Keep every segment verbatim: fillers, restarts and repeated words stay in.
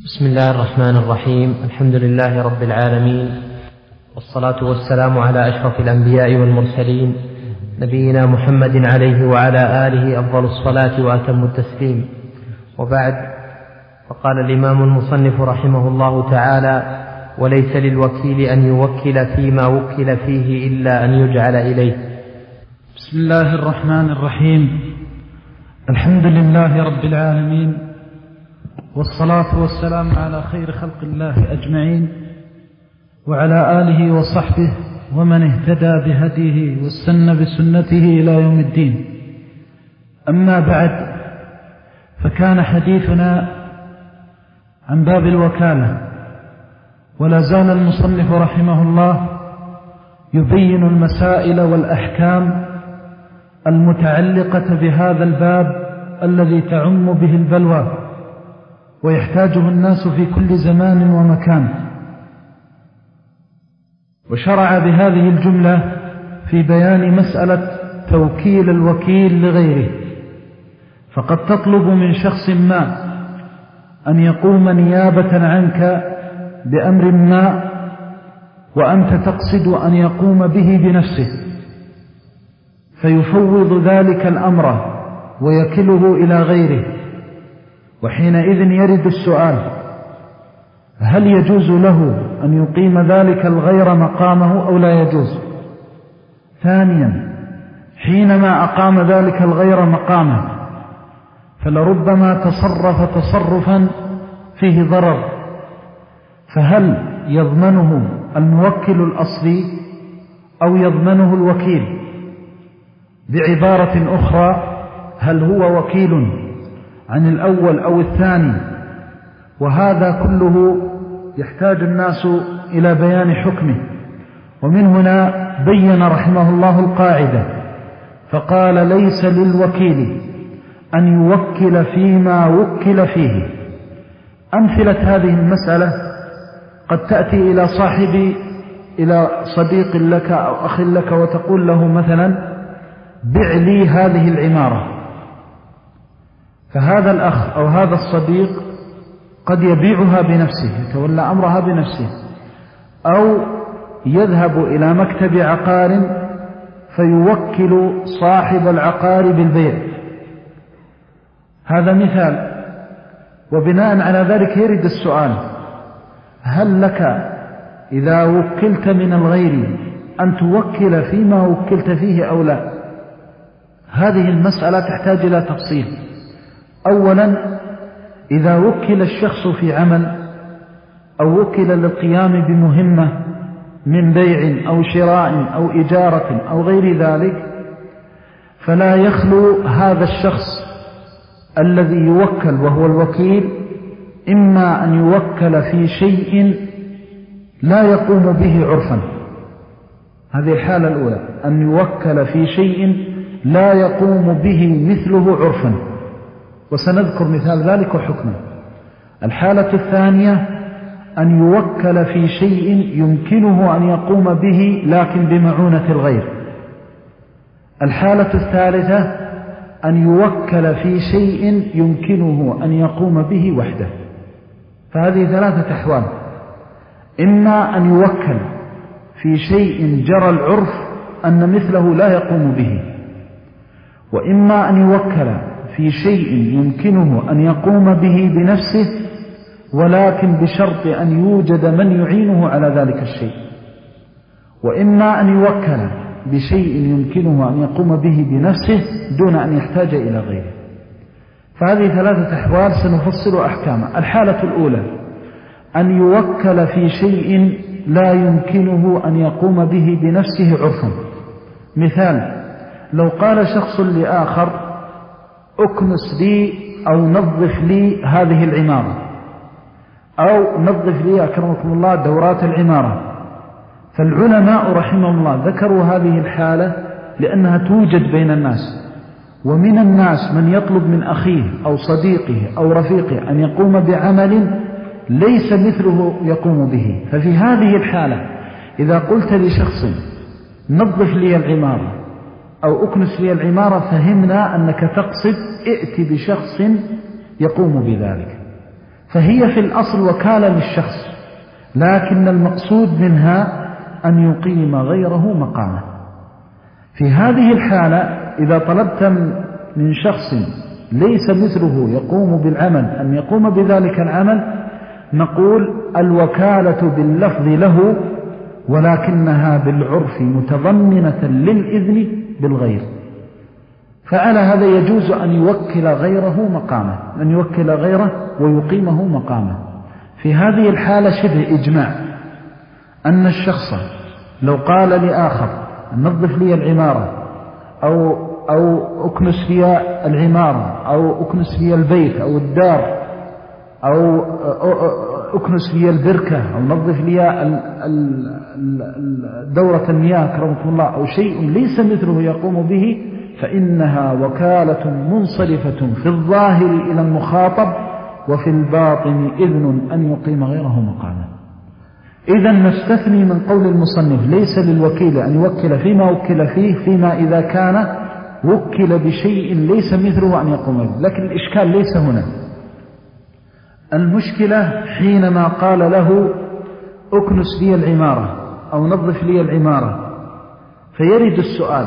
بسم الله الرحمن الرحيم. الحمد لله رب العالمين، والصلاة والسلام على أشرف الأنبياء والمرسلين، نبينا محمد عليه وعلى آله أفضل الصلاة وأتم التسليم. وبعد، فقال الإمام المصنف رحمه الله تعالى: وليس للوكيل أن يوكل فيما وكل فيه إلا أن يجعل إليه. بسم الله الرحمن الرحيم. الحمد لله رب العالمين، والصلاة والسلام على خير خلق الله أجمعين، وعلى آله وصحبه ومن اهتدى بهديه واستنى بسنته إلى يوم الدين. أما بعد، فكان حديثنا عن باب الوكالة، ولا زال المصنف رحمه الله يبين المسائل والأحكام المتعلقة بهذا الباب الذي تعم به البلوى ويحتاجه الناس في كل زمان ومكان. وشرع بهذه الجملة في بيان مسألة توكيل الوكيل لغيره، فقد تطلب من شخص ما أن يقوم نيابة عنك بأمر ما، وأنت تقصد أن يقوم به بنفسه، فيفوض ذلك الأمر ويكله إلى غيره. وحينئذ يرد السؤال: هل يجوز له أن يقيم ذلك الغير مقامه أو لا يجوز؟ ثانيا، حينما أقام ذلك الغير مقامه فلربما تصرف تصرفا فيه ضرر، فهل يضمنه الموكل الأصلي أو يضمنه الوكيل؟ بعبارة أخرى، هل هو وكيل عن الأول أو الثاني؟ وهذا كله يحتاج الناس إلى بيان حكمه. ومن هنا بين رحمه الله القاعدة فقال: ليس للوكيل أن يوكل فيما وكل فيه. أمثلة هذه المسألة قد تأتي إلى صاحب إلى صديق لك أو أخ لك وتقول له مثلا: بع لي هذه العمارة، فهذا الأخ أو هذا الصديق قد يبيعها بنفسه، يتولى أمرها بنفسه، أو يذهب إلى مكتب عقار فيوكل صاحب العقار بالبيع. هذا مثال. وبناء على ذلك يرد السؤال: هل لك إذا وكلت من الغير أن توكل فيما وكلت فيه أو لا؟ هذه المسألة تحتاج إلى تفصيل. أولا، إذا وكل الشخص في عمل أو وكل للقيام بمهمة من بيع أو شراء أو إجارة أو غير ذلك، فلا يخلو هذا الشخص الذي يوكل وهو الوكيل إما أن يوكل في شيء لا يقوم به عرفا، هذه الحالة الأولى، أن يوكل في شيء لا يقوم به مثله عرفا، وسنذكر مثال ذلك وحكمه. الحالة الثانية أن يوكل في شيء يمكنه أن يقوم به لكن بمعونة الغير. الحالة الثالثة أن يوكل في شيء يمكنه أن يقوم به وحده. فهذه ثلاثة أحوال: إما أن يوكل في شيء جرى العرف أن مثله لا يقوم به، وإما أن يوكل في شيء يمكنه أن يقوم به بنفسه ولكن بشرط أن يوجد من يعينه على ذلك الشيء، وإما أن يوكل بشيء يمكنه أن يقوم به بنفسه دون أن يحتاج إلى غيره. فهذه ثلاثة أحوال سنفصل أحكامها. الحالة الأولى أن يوكل في شيء لا يمكنه أن يقوم به بنفسه عرفا. مثال: لو قال شخص لآخر: أكنس لي أو نظف لي هذه العمارة، أو نظف لي أكرمكم الله دورات العمارة، فالعلماء رحمهم الله ذكروا هذه الحالة لأنها توجد بين الناس، ومن الناس من يطلب من أخيه أو صديقه أو رفيقه أن يقوم بعمل ليس مثله يقوم به. ففي هذه الحالة إذا قلت لشخص: نظف لي العمارة أو أكنس لي العمارة، فهمنا أنك تقصد ائت بشخص يقوم بذلك. فهي في الأصل وكالة للشخص، لكن المقصود منها أن يقيم غيره مقامه. في هذه الحالة إذا طلبت من شخص ليس مثله يقوم بالعمل أن يقوم بذلك العمل، نقول الوكالة باللفظ له، ولكنها بالعرف متضمنة للإذن بالغير. فعلى هذا يجوز أن يوكل غيره مقامه، أن يوكل غيره ويقيمه مقامه. في هذه الحالة شبه إجماع أن الشخص لو قال لآخر نظف لي العمارة أو, أو أكنس لي العمارة أو أكنس لي البيت أو الدار أو أكنس لي البركة أو نظف لي دورة المياه كرمكم الله أو شيء ليس مثله يقوم به، فإنها وكالة منصرفة في الظاهر إلى المخاطب، وفي الباطن إذن أن يقيم غيره مقامه. إذن نستثني من قول المصنف ليس للوكيل أن يوكل فيما وكل فيه، فيما إذا كان وكل بشيء ليس مثله أن يقوم به. لكن الإشكال ليس هنا، المشكلة حينما قال له أكنس لي العمارة أو نظف لي العمارة، فيرد السؤال: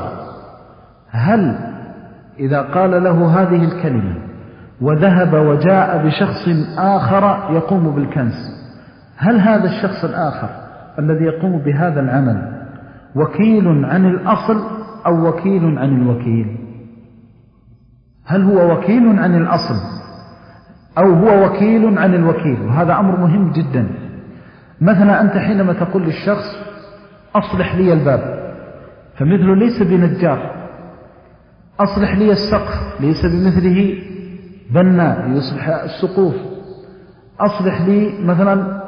هل إذا قال له هذه الكلمة وذهب وجاء بشخص آخر يقوم بالكنس، هل هذا الشخص الآخر الذي يقوم بهذا العمل وكيل عن الأصل أو وكيل عن الوكيل؟ هل هو وكيل عن الأصل أو هو وكيل عن الوكيل؟ وهذا أمر مهم جدا. مثلا أنت حينما تقول للشخص أصلح لي الباب، فمثله ليس بنجار. أصلح لي السقف، ليس بمثله بناء يصلح السقوف. أصلح لي مثلا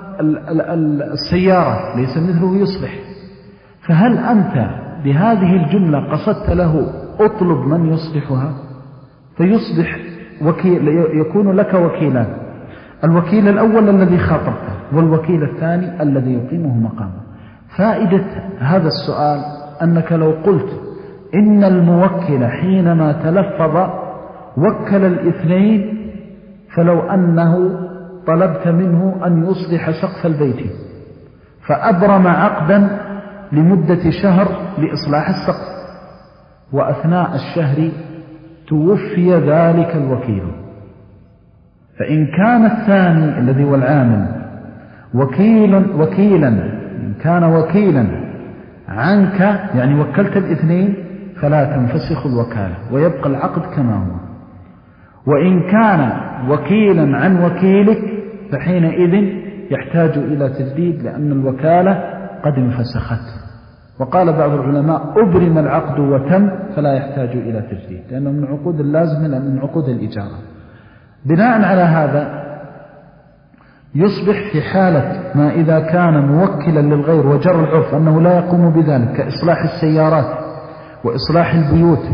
السيارة، ليس مثله يصلح. فهل أنت بهذه الجملة قصدت له أطلب من يصلحها؟ فيصبح وكيل، يكون لك وكيلان: الوكيل الأول الذي خاطبته، والوكيل الثاني الذي يقيمه مقامه. فائدة هذا السؤال أنك لو قلت إن الموكل حينما تلفظ وكل الاثنين، فلو أنه طلبت منه أن يصلح سقف البيت فأبرم عقدا لمدة شهر لإصلاح السقف، وأثناء الشهر توفي ذلك الوكيل، فإن كان الثاني الذي هو العامل وكيل وكيلا إن كان وكيلا عنك، يعني وكلت الاثنين، فلا تنفسخ الوكالة ويبقى العقد كما هو. وإن كان وكيلا عن وكيلك فحينئذ يحتاج إلى تجديد، لأن الوكالة قد انفسخت. وقال بعض العلماء أبرم العقد وتم فلا يحتاج إلى تجديد، لأنه من عقود اللازمة، لأنه من عقود الإجارة. بناء على هذا يصبح في حالة ما إذا كان موكلا للغير وجر العرف أنه لا يقوم بذلك كإصلاح السيارات وإصلاح البيوت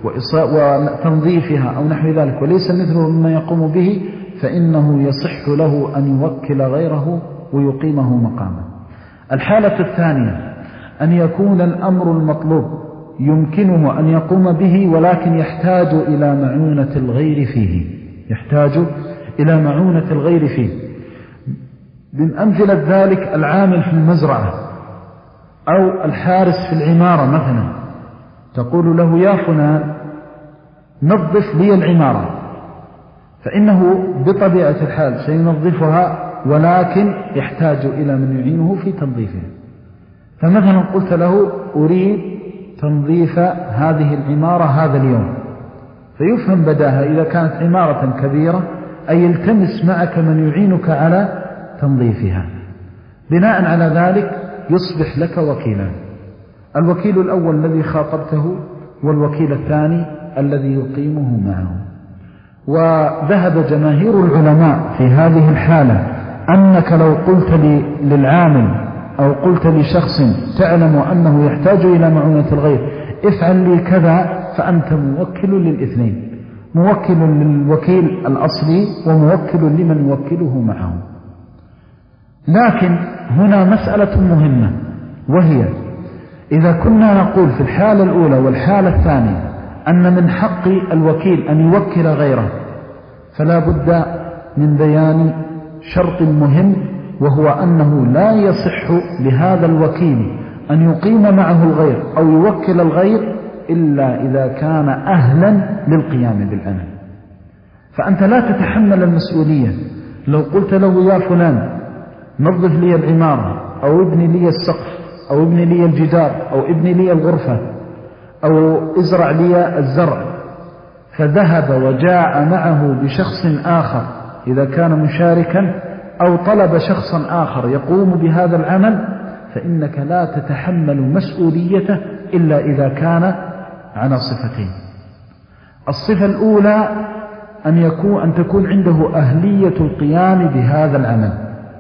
وتنظيفها أو نحو ذلك، وليس مثله مما يقوم به، فإنه يصح له أن يوكل غيره ويقيمه مقامه. الحالة الثانية أن يكون الأمر المطلوب يمكنه أن يقوم به، ولكن يحتاج إلى معونة الغير فيه يحتاج إلى معونة الغير فيه من أمثلة ذلك العامل في المزرعة أو الحارس في العمارة. مثلا تقول له: يا فلان نظف لي العمارة، فإنه بطبيعة الحال سينظفها، ولكن يحتاج إلى من يعينه في تنظيفها. فمثلا قلت له: أريد تنظيف هذه العمارة هذا اليوم، فيفهم بداها إذا كانت عمارة كبيرة أي يلتمس معك من يعينك على تنظيفها. بناء على ذلك يصبح لك وكيلان: الوكيل الأول الذي خاطبته، والوكيل الثاني الذي يقيمه معه. وذهب جماهير العلماء في هذه الحالة أنك لو قلت للعامل أو قلت لشخص تعلم أنه يحتاج إلى معونة الغير افعل لي كذا، فأنت موكل للاثنين، موكل للوكيل الأصلي وموكل لمن يوكله معه. لكن هنا مسألة مهمة، وهي إذا كنا نقول في الحالة الأولى والحالة الثانية أن من حق الوكيل أن يوكل غيره، فلا بد من بيان شرط مهم، وهو أنه لا يصح لهذا الوكيل أن يقيم معه الغير أو يوكل الغير إلا إذا كان أهلا للقيام بالعمل. فأنت لا تتحمل المسؤولية. لو قلت له يا فلان نظف لي العمارة أو ابني لي السقف أو ابني لي الجدار أو ابني لي الغرفة أو ازرع لي الزرع، فذهب وجاء معه بشخص آخر إذا كان مشاركا أو طلب شخصا آخر يقوم بهذا العمل، فإنك لا تتحمل مسؤوليته إلا إذا كان على صفتين. الصفة الأولى أن يكون أن تكون عنده أهلية القيام بهذا العمل،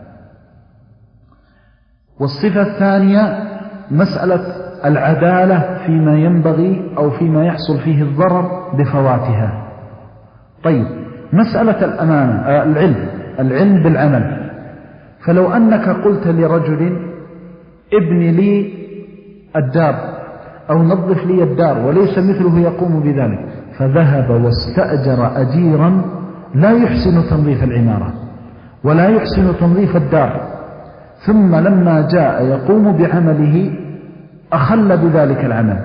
والصفة الثانية مسألة العدالة فيما ينبغي أو فيما يحصل فيه الضرر بفواتها. طيب، مسألة الأمانة العلم العلم بالعمل. فلو أنك قلت لرجل ابني لي الدار أو نظف لي الدار وليس مثله يقوم بذلك، فذهب واستأجر أجيرا لا يحسن تنظيف العمارة ولا يحسن تنظيف الدار، ثم لما جاء يقوم بعمله أخل بذلك العمل،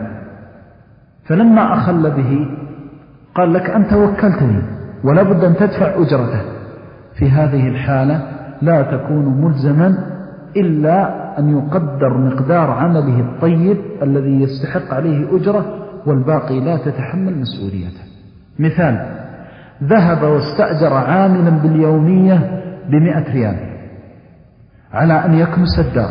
فلما أخل به قال لك أنت وكلتني ولا بد أن تدفع أجرته. في هذه الحالة لا تكون ملزما إلا أن يقدر مقدار عمله الطيب الذي يستحق عليه أجرة، والباقي لا تتحمل مسؤوليته. مثال: ذهب واستأجر عاملا باليومية بمئة ريال على أن يكنس الدار،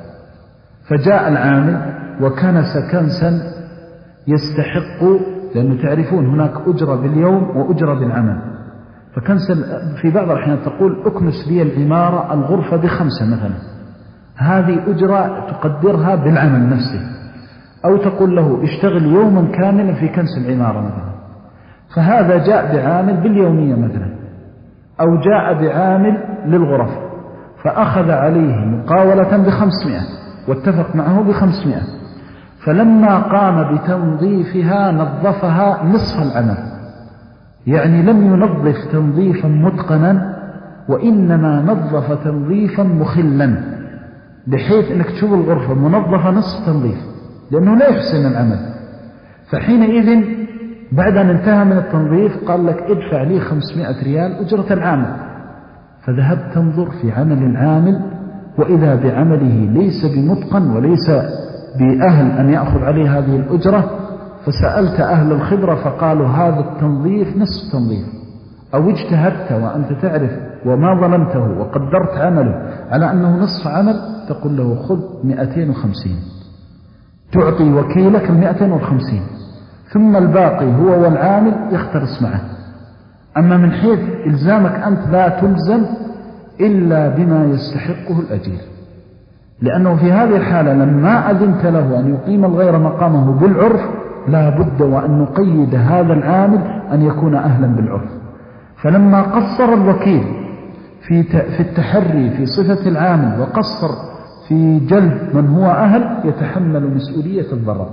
فجاء العامل وكنس كنسا يستحق، لأنه تعرفون هناك أجرة باليوم وأجرة بالعمل، فكنس في بعض الأحيان تقول أكنس لي العمارة الغرفة بخمسة مثلا، هذه أجرة تقدرها بالعمل نفسه، أو تقول له اشتغل يوما كاملا في كنس العمارة مثلا، فهذا جاء بعامل باليومية مثلا، أو جاء بعامل للغرف فأخذ عليه مقاولة بخمسمائة واتفق معه بخمسمائة، فلما قام بتنظيفها نظفها نصف العمل، يعني لم ينظف تنظيفا متقنا وإنما نظف تنظيفا مخلا، بحيث أنك تشوف الغرفة منظفة نصف تنظيف لأنه لا يحسن العمل. فحينئذ بعد أن انتهى من التنظيف قال لك ادفع لي خمسمائة ريال أجرة العامل، فذهبت تنظر في عمل العامل وإذا بعمله ليس بمتقن وليس بأهل أن يأخذ عليه هذه الأجرة، فسألت أهل الخبرة فقالوا هذا التنظيف نصف تنظيف، أو اجتهدت وأنت تعرف وما ظلمته وقدرت عمله على أنه نصف عمل، تقول له خذ مئتين وخمسين، تعطي وكيلك المئتين وخمسين، ثم الباقي هو والعامل يختلص معه. أما من حيث إلزامك أنت لا تلزم إلا بما يستحقه الأجير، لأنه في هذه الحالة لما أذنت له أن يقيم الغير مقامه بالعرف لا بد وأن نقيد هذا العامل أن يكون أهلا بالعرف. فلما قصر الوكيل في في التحري في صفة العامل وقصر في جلب من هو أهل، يتحمل مسؤولية الضرر.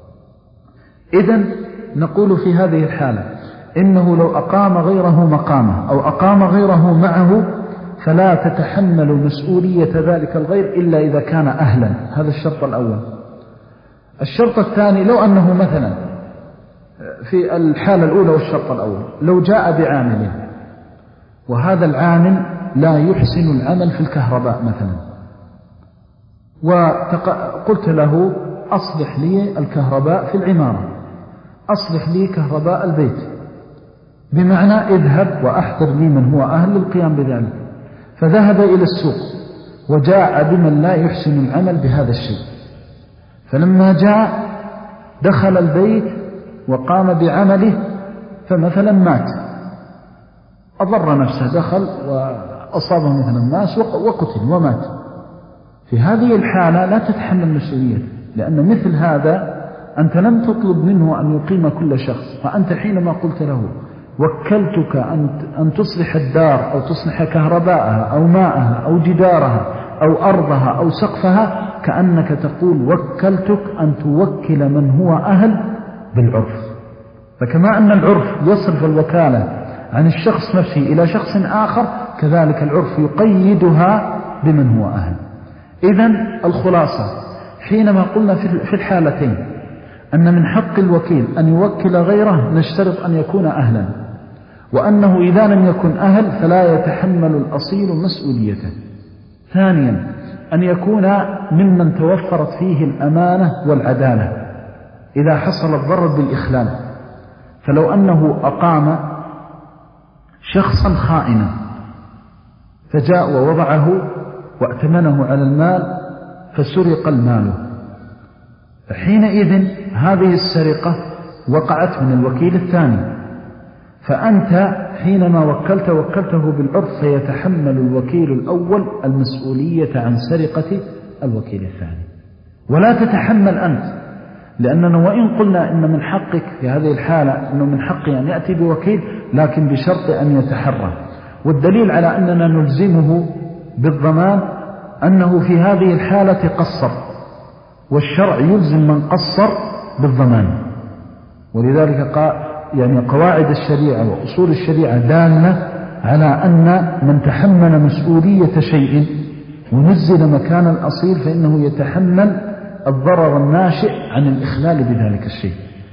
إذن نقول في هذه الحالة إنه لو أقام غيره مقامه أو أقام غيره معه فلا تتحمل مسؤولية ذلك الغير إلا إذا كان أهلا. هذا الشرط الأول. الشرط الثاني لو أنه مثلا في الحالة الأولى والشرط الأول لو جاء بعامل وهذا العامل لا يحسن العمل في الكهرباء مثلا، وقلت له أصلح لي الكهرباء في العمارة، أصلح لي كهرباء البيت، بمعنى اذهب وأحضر لي من هو أهل للقيام بذلك، فذهب إلى السوق وجاء بمن لا يحسن العمل بهذا الشيء، فلما جاء دخل البيت وقام بعمله فمثلا مات، أضر نفسه، دخل وأصابه مثلا ماس وقتل ومات. في هذه الحالة لا تتحمل مسؤوليته، لأن مثل هذا أنت لم تطلب منه أن يقيم كل شخص، فأنت حينما قلت له وكلتك أن تصلح الدار أو تصلح كهرباءها أو ماءها أو جدارها أو أرضها أو سقفها، كأنك تقول وكلتك أن توكل من هو أهل بالعرف. فكما أن العرف يصرف الوكالة عن الشخص نفسه إلى شخص آخر، كذلك العرف يقيدها بمن هو أهل. إذن الخلاصة حينما قلنا في الحالتين أن من حق الوكيل أن يوكل غيره نشترط أن يكون أهلا، وأنه إذا لم يكن أهل فلا يتحمل الأصيل مسؤوليته. ثانيا أن يكون ممن توفرت فيه الأمانة والعدالة إذا حصل الضرر بالإخلال. فلو أنه أقام شخصا خائنا فجاء ووضعه وأتمنه على المال فسرق المال، فحينئذ هذه السرقة وقعت من الوكيل الثاني، فأنت حينما وكلت وكلته بالعرف فيتحمل الوكيل الأول المسؤولية عن سرقة الوكيل الثاني، ولا تتحمل أنت، لأننا وإن قلنا إن من حقك في هذه الحالة أنه من حقه أن يأتي بوكيل، لكن بشرط أن يتحرى. والدليل على أننا نلزمه بالضمان أنه في هذه الحالة قصر، والشرع يلزم من قصر بالضمان. ولذلك قال يعني قواعد الشريعة وأصول الشريعة دالة على أن من تحمل مسؤولية شيء ونزل مكان الأصيل فإنه يتحمل الضرر الناشئ عن الإخلال بذلك الشيء.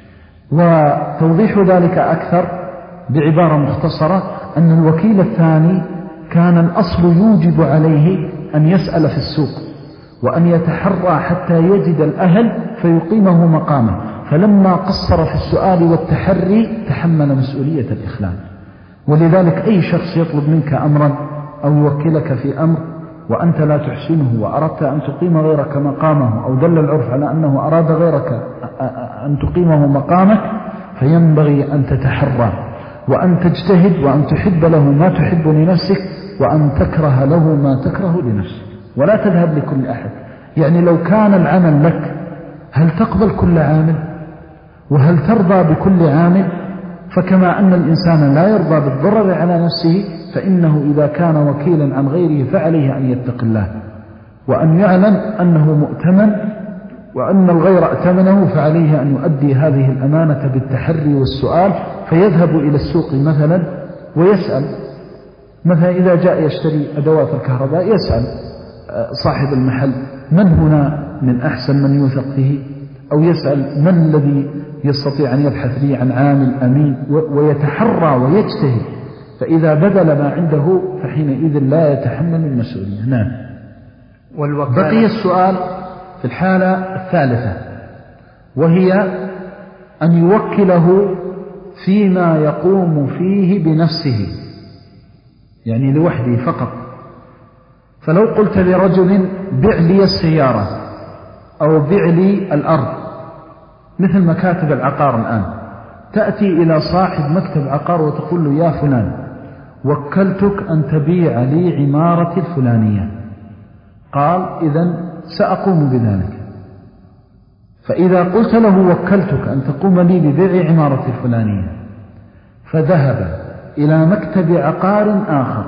وتوضيح ذلك أكثر بعبارة مختصرة أن الوكيل الثاني كان الأصل يوجب عليه أن يسأل في السوق وأن يتحرى حتى يجد الأهل فيقيمه مقامه، فلما قصر في السؤال والتحري تحمل مسؤولية الإخلال. ولذلك أي شخص يطلب منك أمرا أو يوكلك في أمر وأنت لا تحسنه وأردت أن تقيم غيرك مقامه، أو دل العرف على أنه أراد غيرك أن تقيمه مقامك، فينبغي أن تتحرى وأن تجتهد وأن تحب له ما تحب لنفسك وأن تكره له ما تكره لنفسك، ولا تذهب لكل أحد. يعني لو كان العمل لك هل تقبل كل عامل؟ وهل ترضى بكل عامل؟ فكما أن الإنسان لا يرضى بالضرر على نفسه، فإنه إذا كان وكيلا عن غيره فعليه أن يتق الله وأن يعلم أنه مؤتمن، وأن الغير أتمنه فعليه أن يؤدي هذه الأمانة بالتحري والسؤال، فيذهب إلى السوق مثلا ويسأل. مثلا إذا جاء يشتري أدوات الكهرباء يسأل صاحب المحل من هنا من أحسن من يوثق فيه، أو يسأل من الذي يستطيع أن يبحث لي عن عامل أمين، ويتحرى ويجتهد، فإذا بذل ما عنده فحينئذ لا يتحمل المسؤولية. نعم. بقي السؤال في الحالة الثالثة، وهي أن يوكله فيما يقوم فيه بنفسه، يعني لوحده فقط. فلو قلت لرجل بع لي السيارة أو بع لي الأرض، مثل مكاتب العقار الآن، تأتي إلى صاحب مكتب عقار وتقول له يا فلان وكلتك أن تبيع لي عمارة الفلانية، قال إذن سأقوم بذلك. فإذا قلت له وكلتك أن تقوم لي ببيع عمارة الفلانية، فذهب إلى مكتب عقار آخر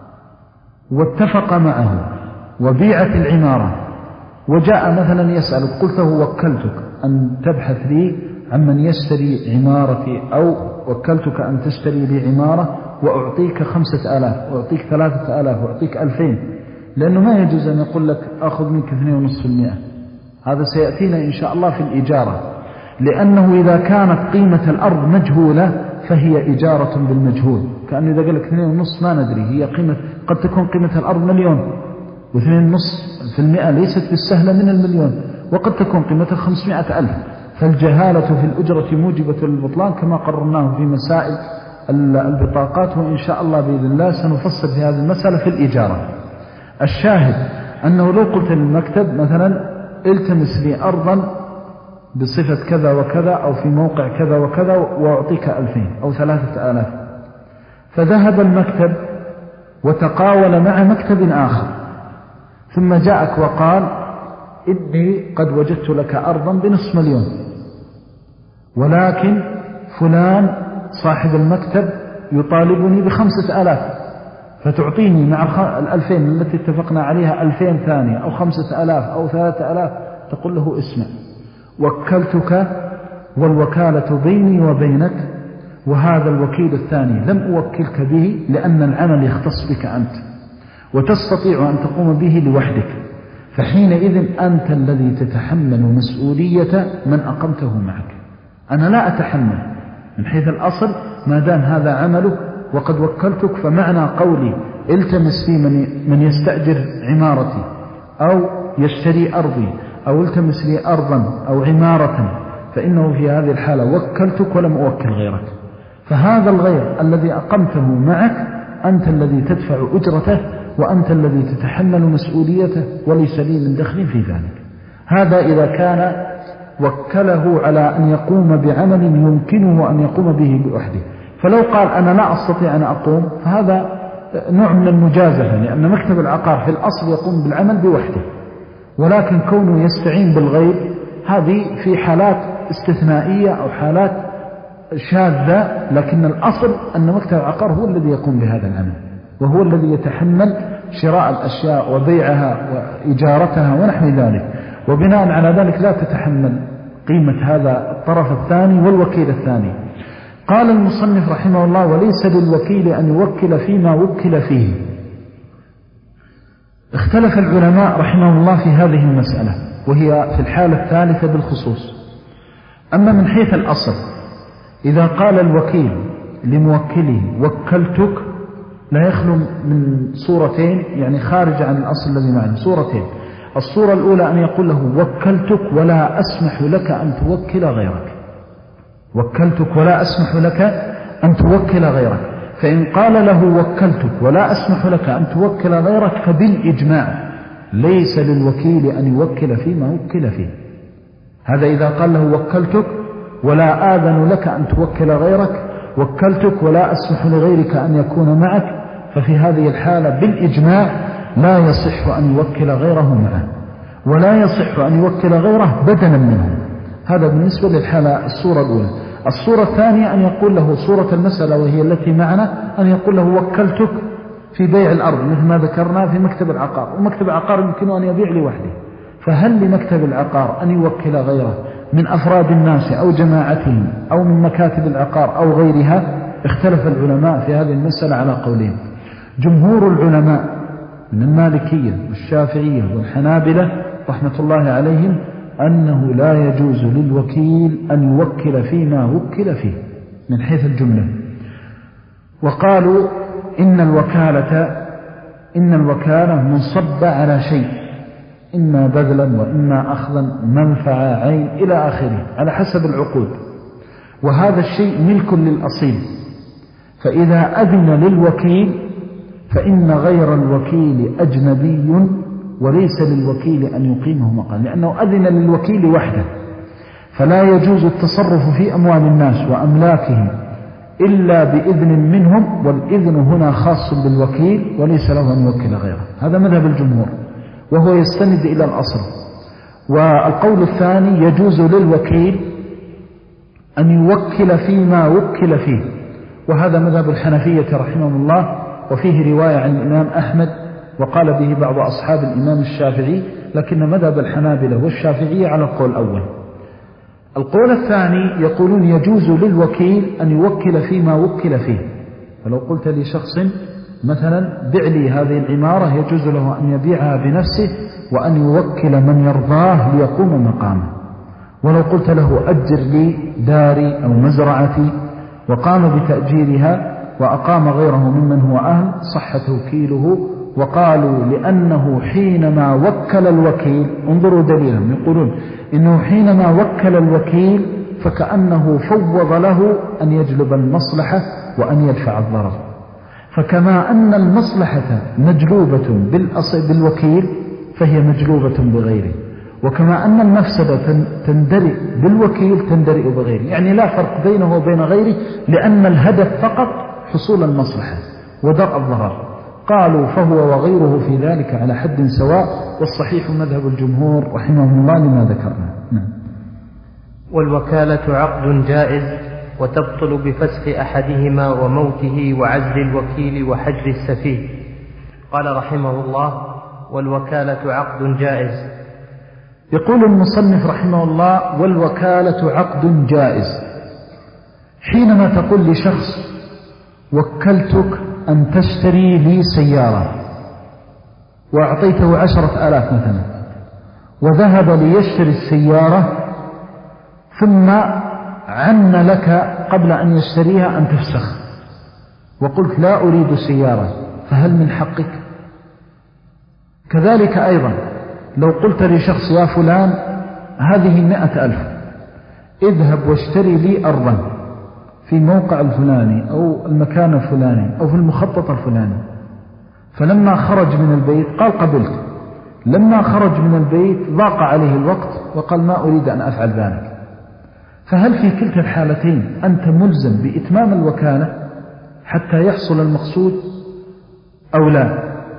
واتفق معه وبيعت العمارة، وجاء مثلا يسألك، قلت له وكلتك أن تبحث لي عمن يشتري عمارتي، أو وكلتك أن تشتري لي عمارة وأعطيك خمسة آلاف وأعطيك ثلاثة آلاف وأعطيك ألفين، لأنه ما يجوز أن يقول لك أخذ منك اثنين ونصف المئة. هذا سيأتينا إن شاء الله في الإجارة، لأنه إذا كانت قيمة الأرض مجهولة فهي إجارة بالمجهول. كأنه إذا قال لك اثنين ونصف ما ندري، هي قيمة، قد تكون قيمة الأرض مليون، واثنين ونصف في المئة ليست بالسهلة من المليون، وقد تكون قيمتها خمسمائة ألف. فالجهالة في الأجرة موجبة للبطلان كما قررناه في مسائل البطاقات، وإن شاء الله بإذن الله سنفصل في هذه المسألة في الإجارة. الشاهد أنه لو قلت للمكتب مثلا التمس لي أرضا بصفة كذا وكذا أو في موقع كذا وكذا وأعطيك ألفين أو ثلاثة آلاف، فذهب المكتب وتقاول مع مكتب آخر، ثم جاءك وقال إني قد وجدت لك أرضا بنصف مليون، ولكن فلان صاحب المكتب يطالبني بخمسة آلاف، فتعطيني مع الألفين التي اتفقنا عليها ألفين ثانية أو خمسة آلاف أو ثلاثة آلاف. تقول له اسمع، وكلتك والوكالة بيني وبينك، وهذا الوكيل الثاني لم أوكلك به لأن العمل يختص بك أنت وتستطيع أن تقوم به لوحدك، فحينئذ أنت الذي تتحمل مسؤولية من أقمته معك. أنا لا أتحمل من حيث الأصل ما دام هذا عملك وقد وكلتك، فمعنى قولي التمس في من, من يستأجر عمارتي أو يشتري أرضي أو التمس لي أرضا أو عمارة، فإنه في هذه الحالة وكلتك ولم أوكل غيرك. فهذا الغير الذي أقمته معك أنت الذي تدفع أجرته وأنت الذي تتحمل مسؤوليته وليس لي من دخل في ذلك. هذا إذا كان وكله على أن يقوم بعمل يمكنه أن يقوم به بوحده. فلو قال أنا لا أستطيع أن أقوم فهذا نوع من المجازفة، لأن مكتب العقار في الأصل يقوم بالعمل بوحده، ولكن كونه يستعين بالغير هذه في حالات استثنائية أو حالات شاذة، لكن الأصل أن مكتب العقار هو الذي يقوم بهذا العمل وهو الذي يتحمل شراء الأشياء وبيعها وإجارتها ونحو ذلك، وبناء على ذلك لا تتحمل قيمة هذا الطرف الثاني والوكيل الثاني. قال المصنف رحمه الله: وليس للوكيل أن يوكل فيما وكل فيه. اختلف العلماء رحمه الله في هذه المسألة، وهي في الحالة الثالثة بالخصوص. أما من حيث الأصل إذا قال الوكيل لموكله وكلتك لا يخلو من صورتين، يعني خارج عن الأصل الذي معنا، صورتين. الصورة الأولى أن يقول له وكلتك ولا أسمح لك أن توكل غيرك، وكلتك ولا أسمح لك أن توكل غيرك. فإن قال له وكلتك ولا أسمح لك أن توكل غيرك فبالإجماع ليس للوكيل أن يوكل فيما وكل فيه. هذا إذا قال له وكلتك ولا آذن لك أن توكل غيرك، وكلتك ولا أسمح لغيرك أن يكون معك، ففي هذه الحالة بالإجماع لا يصح أن يوكل غيره معه، ولا يصح أن يوكل غيره بدلا منه. هذا بالنسبة للحالة الصورة الأولى. الصورة الثانية أن يقول له صورة المسألة وهي التي معنا، أن يقول له وكلتك في بيع الأرض مثل ما ذكرنا في مكتب العقار، ومكتب العقار يمكن أن يبيع لوحده، فهل لمكتب العقار أن يوكل غيره من أفراد الناس أو جماعتهم أو من مكاتب العقار أو غيرها؟ اختلف العلماء في هذه المسألة على قولين. جمهور العلماء من المالكية والشافعية والحنابلة رحمة الله عليهم أنه لا يجوز للوكيل أن يوكل فيما وكل فيه من حيث الجملة، وقالوا إن الوكالة إن الوكالة منصبة على شيء، إما بذلا وإما أخذا، منفعة، عين، إلى آخره على حسب العقود، وهذا الشيء ملك للأصيل. فإذا أذن للوكيل فإن غير الوكيل أجنبي وليس للوكيل أن يقيمه مقام، لأنه أذن للوكيل وحده، فلا يجوز التصرف في أموال الناس وأملاكهم إلا بإذن منهم، والإذن هنا خاص بالوكيل وليس له أن يوكل غيره. هذا مذهب الجمهور وهو يستند إلى الأصل. والقول الثاني يجوز للوكيل أن يوكل فيما وكل فيه، وهذا مذهب الحنفية رحمهم الله، وفيه رواية عن الإمام أحمد وقال به بعض أصحاب الإمام الشافعي، لكن مذهب الحنابلة والشافعية على القول الأول. القول الثاني يقولون يجوز للوكيل أن يوكل فيما وكل فيه. فلو قلت لشخص مثلا بع لي هذه العمارة، يجوز له أن يبيعها بنفسه وأن يوكل من يرضاه ليقوم مقامه. ولو قلت له أجر لي داري أو مزرعتي وقام بتأجيرها وأقام غيره ممن هو أهل، صح توكيله. وقالوا لأنه حينما وكل الوكيل، انظروا دليلهم، يقولون إنه حينما وكل الوكيل فكأنه فوض له أن يجلب المصلحة وأن يدفع الضرر. فكما أن المصلحة مجلوبة بالوكيل فهي مجلوبة بغيره، وكما أن المفسدة تندرئ بالوكيل تندرئ بغيره، يعني لا فرق بينه وبين غيره، لأن الهدف فقط حصول المصلحة ودرء الضرر. قالوا فهو وغيره في ذلك على حد سواء، والصحيح مذهب الجمهور رحمهم الله لما ذكرنا. نعم. والوكالة عقد جائز وتبطل بفسخ أحدهما وموته وعزل الوكيل وحجر السفيه. قال رحمه الله: والوكالة عقد جائز. يقول المصنف رحمه الله: والوكالة عقد جائز. حينما تقول لشخص وكلتك أن تشتري لي سيارة وأعطيته عشرة آلاف مثلا، وذهب ليشتري السيارة ثم عن لك قبل أن يشتريها أن تفسخ، وقلت لا أريد سيارة، فهل من حقك؟ كذلك أيضا لو قلت لشخص يا فلان هذه مئة ألف، اذهب واشتري لي أرضا في موقع الفلاني أو المكان الفلاني أو في المخطط الفلاني، فلما خرج من البيت قال قبلت، لما خرج من البيت ضاق عليه الوقت وقال ما أريد أن أفعل ذلك، فهل في كلتا الحالتين أنت ملزم بإتمام الوكالة حتى يحصل المقصود أو لا؟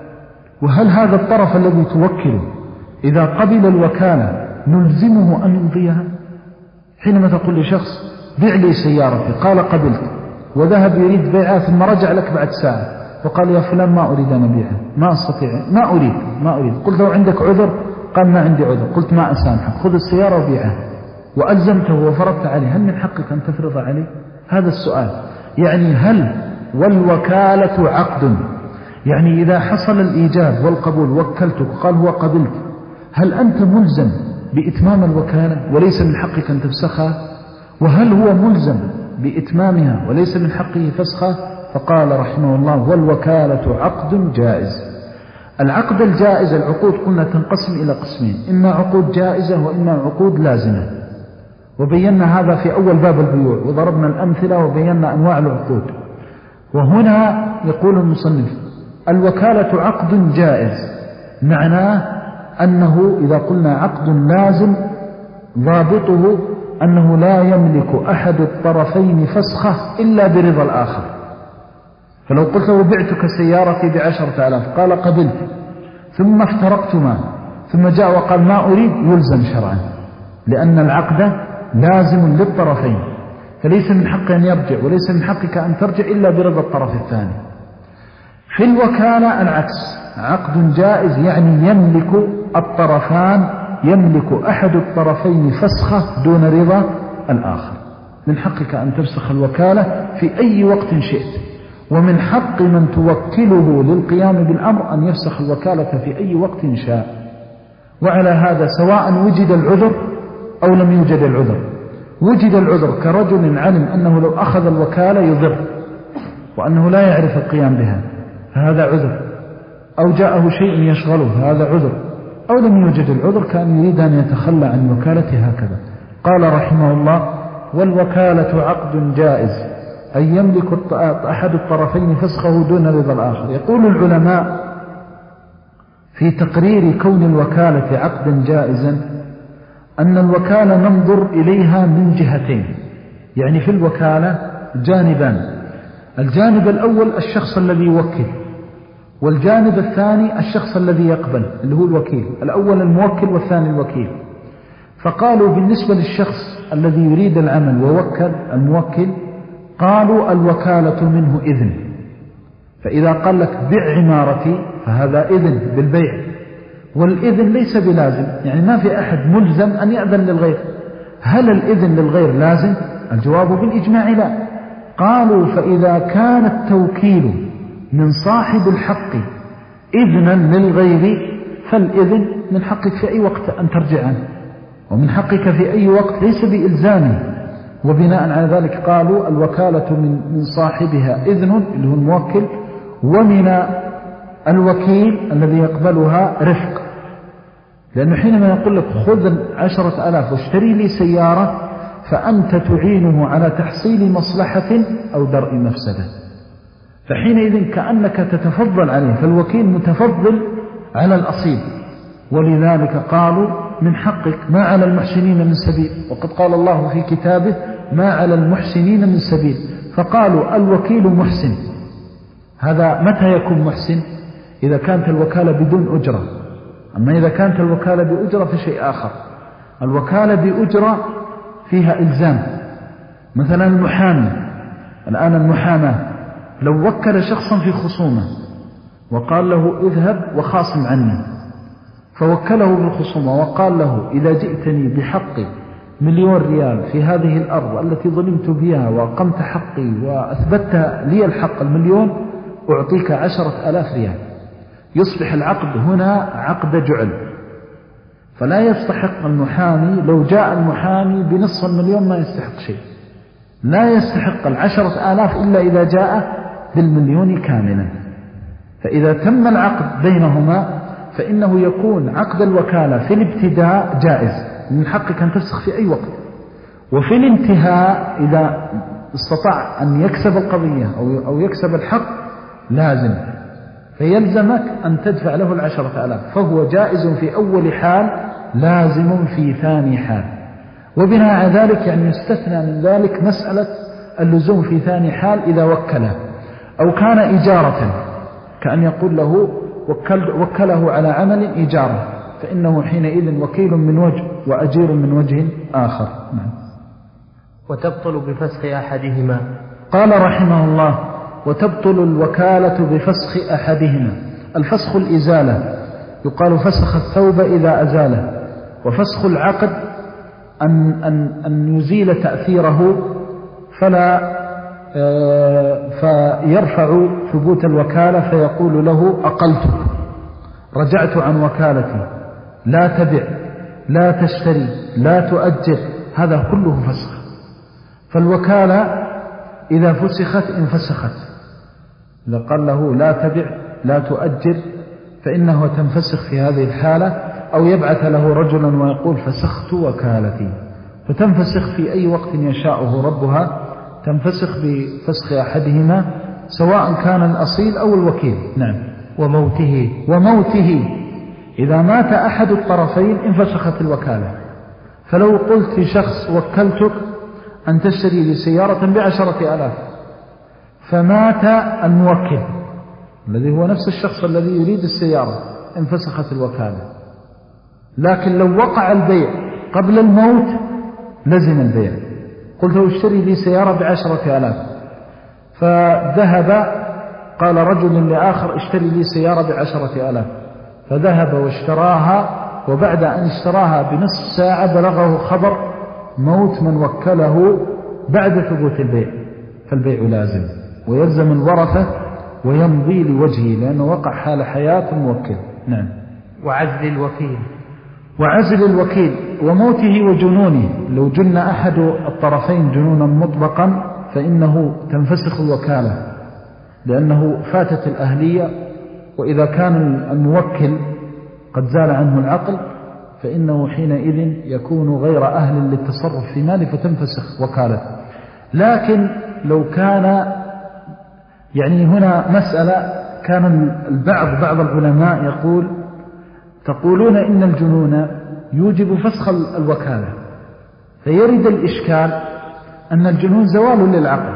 وهل هذا الطرف الذي توكله إذا قبل الوكالة نلزمه أن يمضيها؟ حينما تقول لشخص بيع لي سيارتي قال قبلت، وذهب يريد بيعها ثم رجع لك بعد ساعة وقال يا فلان ما أريد أن أبيعها، ما أستطيع، ما أريد ما أريد قلت له عندك عذر؟ قال ما عندي عذر، قلت ما أسامحك، خذ السيارة وبيعها، وألزمته وفرضت عليه، هل من حقك أن تفرض عليه؟ هذا السؤال. يعني هل والوكالة عقد، يعني إذا حصل الإيجاب والقبول وكلتك قال هو قبلت، هل أنت ملزم بإتمام الوكالة وليس من حقك أن تفسخها؟ وهل هو ملزم بإتمامها وليس من حقه فسخها؟ فقال رحمه الله والوكالة عقد جائز. العقد الجائز، العقود قلنا تنقسم إلى قسمين، إما عقود جائزة وإما عقود لازمة، وبينا هذا في أول باب البيوع وضربنا الأمثلة وبينا أنواع العقود. وهنا يقول المصنف الوكالة عقد جائز، معناه أنه إذا قلنا عقد لازم ضابطه أنه لا يملك أحد الطرفين فسخه إلا برضا الآخر. فلو قلت له بعتك سيارتي بعشرة آلاف قال قبلت، ثم افترقتما ثم جاء وقال ما أريد، يلزم شرعا، لأن العقد لازم للطرفين، فليس من حقه أن يرجع وليس من حقك أن ترجع إلا برضا الطرف الثاني. في الوكالة العكس، عقد جائز يعني يملك الطرفان، يملك أحد الطرفين فسخه دون رضا الآخر. من حقك أن تفسخ الوكالة في أي وقت شئت، ومن حق من توكله للقيام بالأمر أن يفسخ الوكالة في أي وقت شاء. وعلى هذا سواء وجد العذر أو لم يوجد العذر. وجد العذر كرجل علم أنه لو أخذ الوكالة يضر وأنه لا يعرف القيام بها، فهذا عذر، أو جاءه شيء يشغله، هذا عذر. أو لم يوجد العذر كان يريد أن يتخلى عن وكالته هكذا. قال رحمه الله والوكالة عقد جائز، أي يملك أحد الطرفين فسخه دون رضا الآخر. يقول العلماء في تقرير كون الوكالة عقدا جائزا أن الوكالة ننظر إليها من جهتين، يعني في الوكالة جانبان، الجانب الأول الشخص الذي يوكل، والجانب الثاني الشخص الذي يقبل اللي هو الوكيل، الأول الموكل والثاني الوكيل. فقالوا بالنسبة للشخص الذي يريد العمل ووكل الموكل، قالوا الوكالة منه إذن، فإذا قال لك بيع عمارتي فهذا إذن بالبيع، والإذن ليس بلازم، يعني ما في أحد ملزم أن يأذن للغير. هل الإذن للغير لازم؟ الجواب بالإجماع لا. قالوا فإذا كان التوكيل من صاحب الحق إذنا للغير فالإذن من حقك في أي وقت أن ترجع عنه، ومن حقك في أي وقت ليس بإلزامه. وبناء على ذلك قالوا الوكالة من من صاحبها إذن اللي هو الموكل، ومن الوكيل الذي يقبلها رفق، لأنه حينما يقول لك خذ عشرة ألاف واشتري لي سيارة فأنت تعينه على تحصيل مصلحة أو درء مفسدة، فحينئذ كأنك تتفضل عليه، فالوكيل متفضل على الأصيل. ولذلك قالوا من حقك ما على المحسنين من سبيل، وقد قال الله في كتابه ما على المحسنين من سبيل، فقالوا الوكيل محسن. هذا متى يكون محسن؟ إذا كانت الوكالة بدون أجرة. أما إذا كانت الوكالة بأجرة فشيء آخر. الوكالة بأجرة فيها إلزام، مثلا المحامي الآن، المحاماة لو وكل شخصا في خصومة وقال له اذهب وخاصم عني، فوكله بالخصومة وقال له إذا جئتني بحق مليون ريال في هذه الأرض التي ظلمت بها وقمت حقي وأثبتت لي الحق المليون، أعطيك عشرة آلاف ريال. يصبح العقد هنا عقد جعل، فلا يستحق المحامي، لو جاء المحامي بنصف المليون ما يستحق شيء، لا يستحق العشرة آلاف إلا إذا جاء بالمليون كاملا. فإذا تم العقد بينهما فإنه يكون عقد الوكالة في الابتداء جائز، من حقك أن تفسخ في أي وقت، وفي الانتهاء إذا استطاع أن يكسب القضية أو يكسب الحق لازم، فيلزمك أن تدفع له العشرة آلاف. فهو جائز في أول حال، لازم في ثاني حال. وبناء على ذلك يعني يستثنى من ذلك مسألة اللزوم في ثاني حال إذا وكله، أو كان إجارة، كأن يقول له وكل وكله على عمل إجارة، فإنه حينئذ وكيل من وجه وأجير من وجه آخر. وتبطل بفسخ أحدهما. قال رحمه الله: وتبطل الوكالة بفسخ أحدهما. الفسخ الإزالة، يقال فسخ الثوب إذا أزاله. وفسخ العقد أن, أن, أن يزيل تأثيره فلا فيرفع ثبوت الوكالة فيقول له: أقلتك، رجعت عن وكالتي، لا تبع، لا تشتري، لا تؤجر. هذا كله فسخ. فالوكالة إذا فسخت انفسخت. إذا قال له لا تبع لا تؤجر فإنه تنفسخ في هذه الحالة، أو يبعث له رجلا ويقول فسخت وكالتي، فتنفسخ في أي وقت يشاءه ربها، تنفسخ بفسخ أحدهما سواء كان الأصيل أو الوكيل. نعم. وموته وموته إذا مات أحد الطرفين انفسخت الوكالة. فلو قلت لشخص وكلتك أن تشتري لي سيارة بعشرة آلاف، فمات الموكل الذي هو نفس الشخص الذي يريد السيارة، انفسخت الوكالة. لكن لو وقع البيع قبل الموت لزم البيع. قلت له اشتري لي سيارة بعشرة آلاف، فذهب قال رجل لآخر اشتري لي سيارة بعشرة آلاف، فذهب واشتراها، وبعد أن اشتراها بنصف ساعة بلغه خبر موت من وكله بعد ثبوت البيع، فالبيع لازم ويلزم الورثة ويمضي لوجهه لأنه وقع حال حياة الموكل. نعم. وعزل الوكيل. وعزل الوكيل وموته وجنونه. لو جن أحد الطرفين جنونا مطلقا فإنه تنفسخ الوكالة لأنه فاتت الأهلية، وإذا كان الموكل قد زال عنه العقل فإنه حينئذ يكون غير أهل للتصرف في ماله فتنفسخ وكالته. لكن لو كان يعني هنا مسألة، كان البعض بعض العلماء يقول تقولون إن الجنون يوجب فسخ الوكالة، فيرد الإشكال أن الجنون زوال للعقل،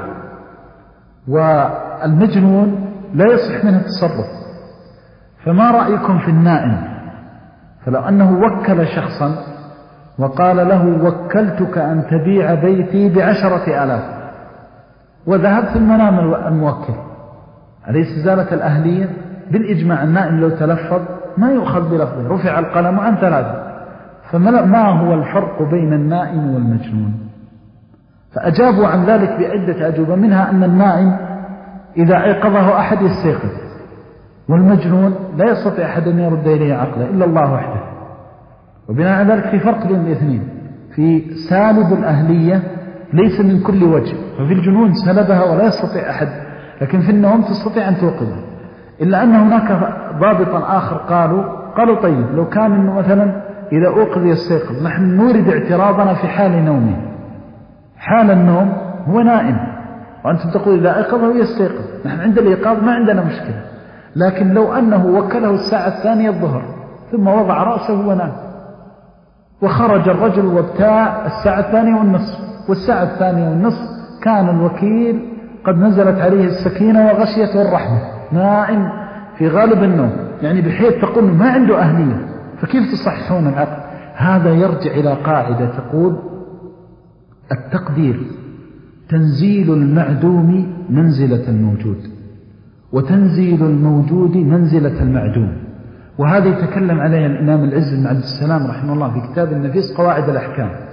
والمجنون لا يصح منه التصرف. فما رأيكم في النائم؟ فلو أنه وكل شخصا وقال له وكلتك أن تبيع بيتي بعشرة آلاف، وذهب في المنام الموكل، عليه استزالة الأهلية بالإجماع. النائم لو تلفظ ما يؤخذ بلفظه، رفع القلم عن ثلاثة. فما هو الفرق بين النائم والمجنون؟ فأجابوا عن ذلك بعدة أجوبة، منها أن النائم إذا أيقظه أحد يستيقظ، والمجنون لا يستطيع أحد أن يرد إليه عقله إلا الله وحده. وبناء على ذلك في فرق بين الاثنين. في سالب الأهلية ليس من كل وجه، ففي الجنون سلبها ولا يستطيع أحد، لكن في النوم تستطيع أن توقظه. إلا أن هناك ضابطا آخر قالوا قالوا طيب لو كان إنه مثلا إذا أوقظ يستيقظ، نحن نورد اعتراضنا في حال نومه. حال النوم هو نائم، وأنتم تقول إذا أيقظه يستيقظ، نحن عند الإيقاظ ما عندنا مشكلة. لكن لو أنه وكله الساعة الثانية الظهر ثم وضع رأسه ونام، وخرج الرجل وابتاع الساعة الثانية والنصف، والساعة الثانية والنصف كان الوكيل قد نزلت عليه السكينة وغشيته الرحمة، نائم في غالب النوم، يعني بحيث تقول ما عنده أهلية، فكيف تصححون العقل؟ هذا يرجع إلى قاعدة تقول التقدير تنزيل المعدوم منزلة الموجود، وتنزيل الموجود منزلة المعدوم. وهذا يتكلم عليها الإمام العز بن عبد السلام رحمه الله في كتاب النفيس قواعد الأحكام.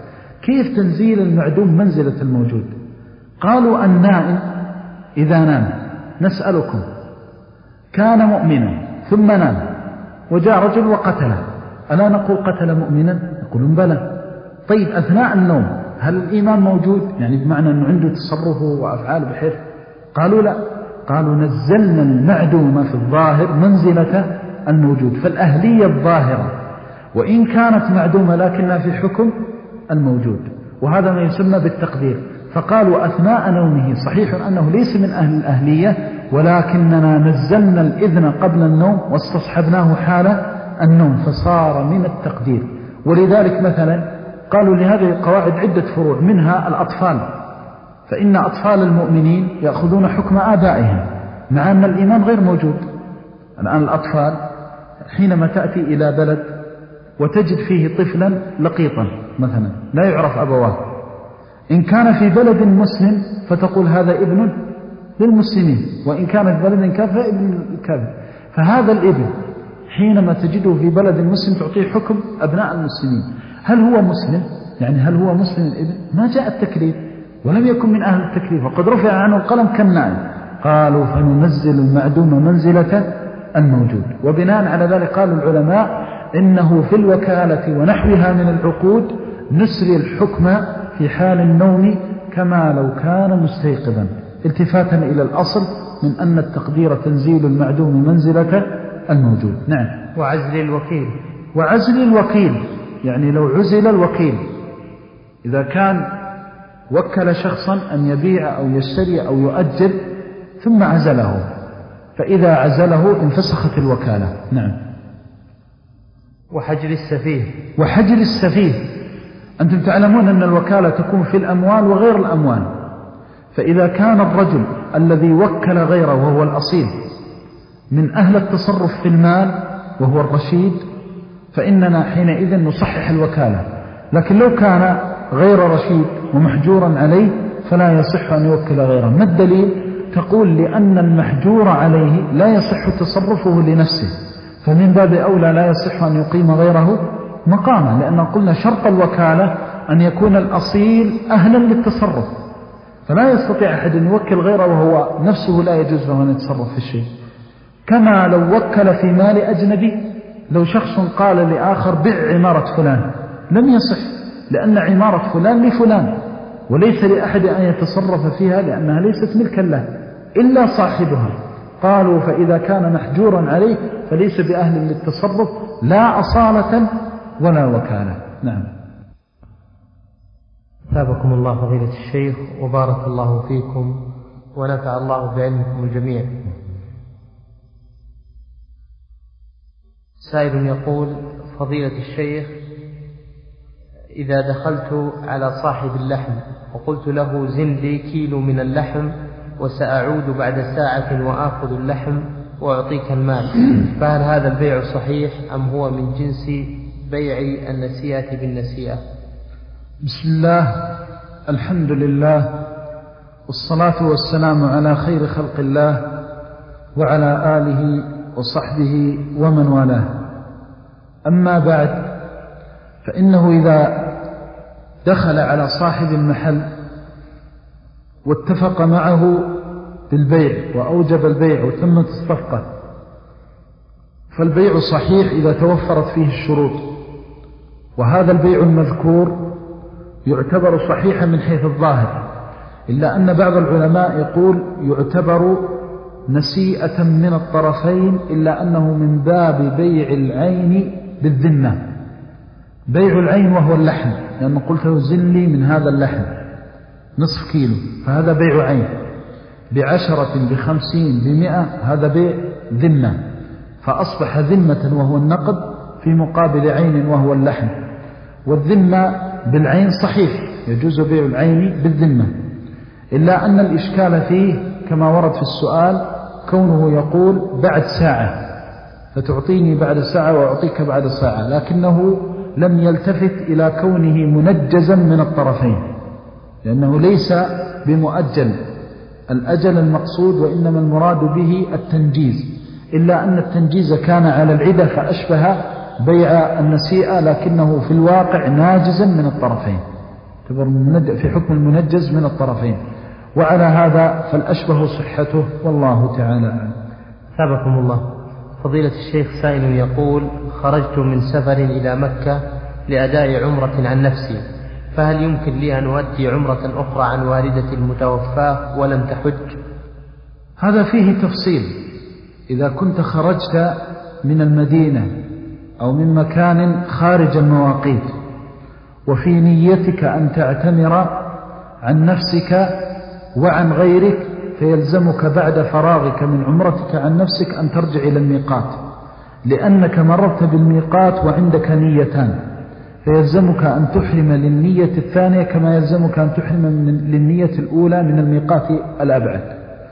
كيف تنزيل المعدوم منزلة الموجود؟ قالوا النائم إذا نام، نسألكم، كان مؤمنا ثم نام وجاء رجل وقتله، ألا نقول قتل مؤمنا؟ يقولون بلى. طيب أثناء النوم هل الإيمان موجود؟ يعني بمعنى أنه عنده تصرفه وأفعاله بحيث؟ قالوا لا، قالوا نزلنا المعدوم في الظاهر منزلة الموجود، فالأهلية الظاهرة وإن كانت معدومة لكنها في حكم الموجود، وهذا ما يسمى بالتقدير. فقالوا أثناء نومه صحيح أنه ليس من أهل الأهلية، ولكننا نزلنا الإذن قبل النوم واستصحبناه حال النوم فصار من التقدير. ولذلك مثلا قالوا لهذه القواعد عدة فروع، منها الأطفال، فإن أطفال المؤمنين يأخذون حكم آبائهم مع أن الإيمان غير موجود. الآن الأطفال حينما تأتي إلى بلد وتجد فيه طفلا لقيطا مثلا لا يعرف أبواه، إن كان في بلد مسلم فتقول هذا ابن للمسلمين، وإن كان في بلد كافر ابن الكافر. فهذا الابن حينما تجده في بلد مسلم تعطيه حكم أبناء المسلمين. هل هو مسلم؟ يعني هل هو مسلم الابن؟ ما جاء التكليف ولم يكن من أهل التكليف وقد رفع عنه القلم كالنائم. قالوا فننزل المعدوم منزلة الموجود. وبناء على ذلك قال العلماء إنه في الوكالة ونحوها من العقود نسري الحكم في حال النوم كما لو كان مستيقظا، التفاتا إلى الأصل من أن التقدير تنزيل المعدوم منزلة الموجود. نعم. وعزل الوكيل، وعزل الوكيل يعني لو عزل الوكيل، إذا كان وكل شخصا أن يبيع أو يشتري أو يؤجل ثم عزله، فإذا عزله انفسخت الوكالة. نعم. وحجر السفيه، وحجر السفيه أنتم تعلمون أن الوكالة تكون في الأموال وغير الأموال، فإذا كان الرجل الذي وكل غيره وهو الأصيل من أهل التصرف في المال وهو الرشيد فإننا حينئذ نصحح الوكالة. لكن لو كان غير رشيد ومحجورا عليه فلا يصح أن يوكل غيره. ما الدليل؟ تقول لأن المحجور عليه لا يصح تصرفه لنفسه، فمن باب أولى لا يصح أن يقيم غيره مقامه، لأن قلنا شرط الوكالة أن يكون الأصيل أهلا للتصرف، فلا يستطيع أحد أن يوكل غيره وهو نفسه لا يجوز له أن يتصرف في الشيء. كما لو وكل في مال أجنبي، لو شخص قال لآخر بع عمارة فلان لم يصح، لأن عمارة فلان لفلان وليس لأحد أن يتصرف فيها لأنها ليست ملكا له إلا صاحبها. قالوا فإذا كان محجورا عليه فليس بأهل للتصرف لا أصالة ولا وكالة. نعم. ثابكم الله فضيلة الشيخ وبارك الله فيكم ونفع الله بعلمكم الجميع. سائل يقول: فضيلة الشيخ، إذا دخلت على صاحب اللحم وقلت له زن لي كيلو من اللحم وسأعود بعد ساعة وآخذ اللحم وأعطيك المال، فهل هذا البيع صحيح أم هو من جنس بيع النسيئة بالنسيئة؟ بسم الله، الحمد لله، والصلاة والسلام على خير خلق الله وعلى آله وصحبه ومن والاه. أما بعد، فإنه إذا دخل على صاحب المحل واتفق معه بالبيع وأوجب البيع وتمت الصفقة فالبيع صحيح إذا توفرت فيه الشروط، وهذا البيع المذكور يعتبر صحيحا من حيث الظاهر، إلا أن بعض العلماء يقول يعتبر نسيئة من الطرفين، إلا أنه من باب بيع العين بالذمة. بيع العين وهو اللحم، لأنه قلت له زن لي من هذا اللحم نصف كيلو، فهذا بيع عين. بعشرة بخمسين بمئة هذا بيع ذمة، فأصبح ذمة وهو النقد في مقابل عين وهو اللحم. والذمة بالعين صحيح، يجوز بيع العين بالذمة، إلا أن الإشكال فيه كما ورد في السؤال كونه يقول بعد ساعة، فتعطيني بعد ساعة وأعطيك بعد ساعة، لكنه لم يلتفت إلى كونه منجزا من الطرفين، لأنه ليس بمؤجل الأجل المقصود، وإنما المراد به التنجيز، إلا أن التنجيز كان على العدة فأشبه بيع النسيئة، لكنه في الواقع ناجزا من الطرفين. يعتبر في حكم المنجز من الطرفين. وعلى هذا فالأشبه صحته والله تعالى أعلم. أثابكم الله. فضيلة الشيخ سائل يقول: خرجت من سفر إلى مكة لأداء عمرة عن نفسي، فهل يمكن لي أن أؤدي عمرة أخرى عن والدتي المتوفاة ولم تحج؟ هذا فيه تفصيل. إذا كنت خرجت من المدينة أو من مكان خارج المواقيت وفي نيتك أن تعتمر عن نفسك وعن غيرك، فيلزمك بعد فراغك من عمرتك عن نفسك أن ترجع إلى الميقات، لأنك مررت بالميقات وعندك نيتان، فيلزمك أن تحرم للنية الثانية كما يلزمك أن تحرم للنية الأولى من الميقات الأبعد.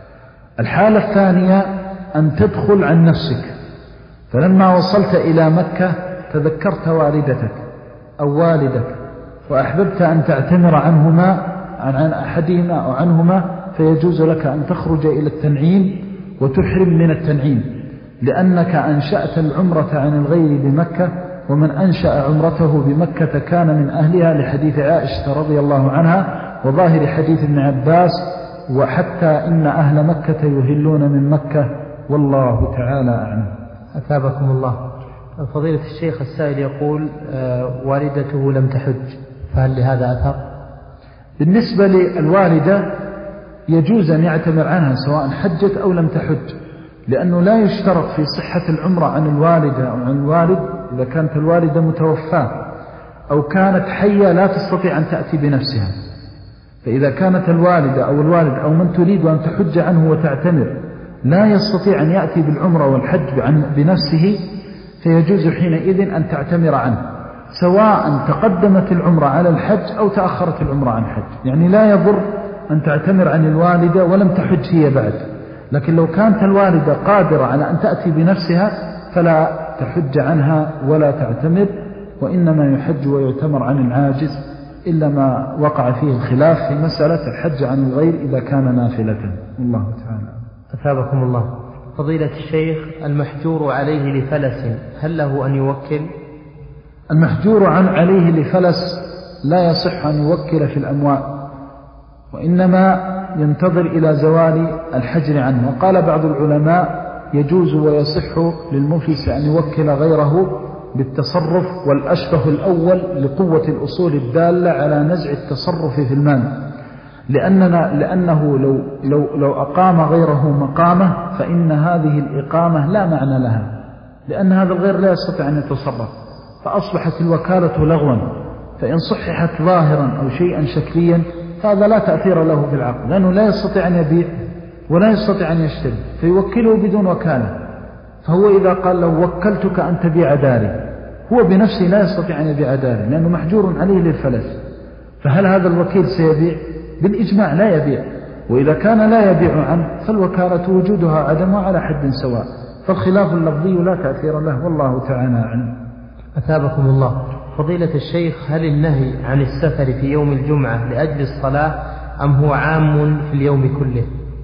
الحالة الثانية أن تدخل عن نفسك، فلما وصلت إلى مكة تذكرت والدتك أو والدك وأحببت أن تعتمر عنهما عن أحدهما أو عنهما، فيجوز لك أن تخرج إلى التنعيم وتحرم من التنعيم، لأنك أنشأت العمرة عن الغير بمكة، ومن أنشأ عمرته بمكة كان من أهلها، لحديث عائشة رضي الله عنها وظاهر حديث ابن عباس: وحتى إن أهل مكة يهلون من مكة، والله تعالى أعلم. أثابكم الله. فضيلة الشيخ السائل يقول: آه والدته لم تحج، فهل لهذا أثر؟ بالنسبة للوالدة يجوز أن يعتمر عنها سواء حجت أو لم تحج، لأنه لا يشترط في صحة العمرة عن الوالدة أو عن الوالد إذا كانت الوالدة متوفاة أو كانت حية لا تستطيع أن تأتي بنفسها. فإذا كانت الوالدة أو الوالد أو من تريد أن تحج عنه وتعتمر لا يستطيع أن يأتي بالعمرة والحج بنفسه، فيجوز حينئذ أن تعتمر عنه، سواء تقدمت العمرة على الحج أو تأخرت العمرة عن الحج. يعني لا يضر أن تعتمر عن الوالدة ولم تحج هي بعد، لكن لو كانت الوالدة قادرة على أن تأتي بنفسها فلا تحج عنها ولا تعتمر، وإنما يحج ويعتمر عن العاجز، إلا ما وقع فيه الخلاف في مسألة الحج عن الغير إذا كان نافلة. الله تعالى. أثابكم الله. فضيلة الشيخ: المحجور عليه لفلس هل له أن يوكل؟ المحجور عن عليه لفلس لا يصح أن يوكل في الأموال، وإنما ينتظر إلى زوال الحجر عنه. وقال بعض العلماء: يجوز ويصح للمفلس أن يوكل غيره بالتصرف، والأشبه الأول لقوة الأصول الدالة على نزع التصرف في المال، لأننا لأنه لو, لو, لو أقام غيره مقامه فإن هذه الإقامة لا معنى لها، لأن هذا الغير لا يستطيع أن يتصرف، فأصبحت الوكالة لغوا. فإن صححت ظاهرا أو شيئا شكليا هذا لا تأثير له في العقد، لأنه لا يستطيع أن يبيع ولا يستطيع أن يشتري، فيوكله بدون وكالة. فهو إذا قال: لو وكلتك أن تبيع داري، هو بنفسه لا يستطيع أن يبيع داري لأنه محجور عليه للفلس، فهل هذا الوكيل سيبيع؟ بالإجماع لا يبيع. وإذا كان لا يبيع عنه فالوكالة وجودها عدمها على حد سواء، فالخلاف اللفظي لا تأثير له، والله تعالى أعلم. أثابكم الله. فضيلة الشيخ: هل النهي عن السفر في يوم الجمعة لأجل الصلاة أم هو عام في اليوم كله؟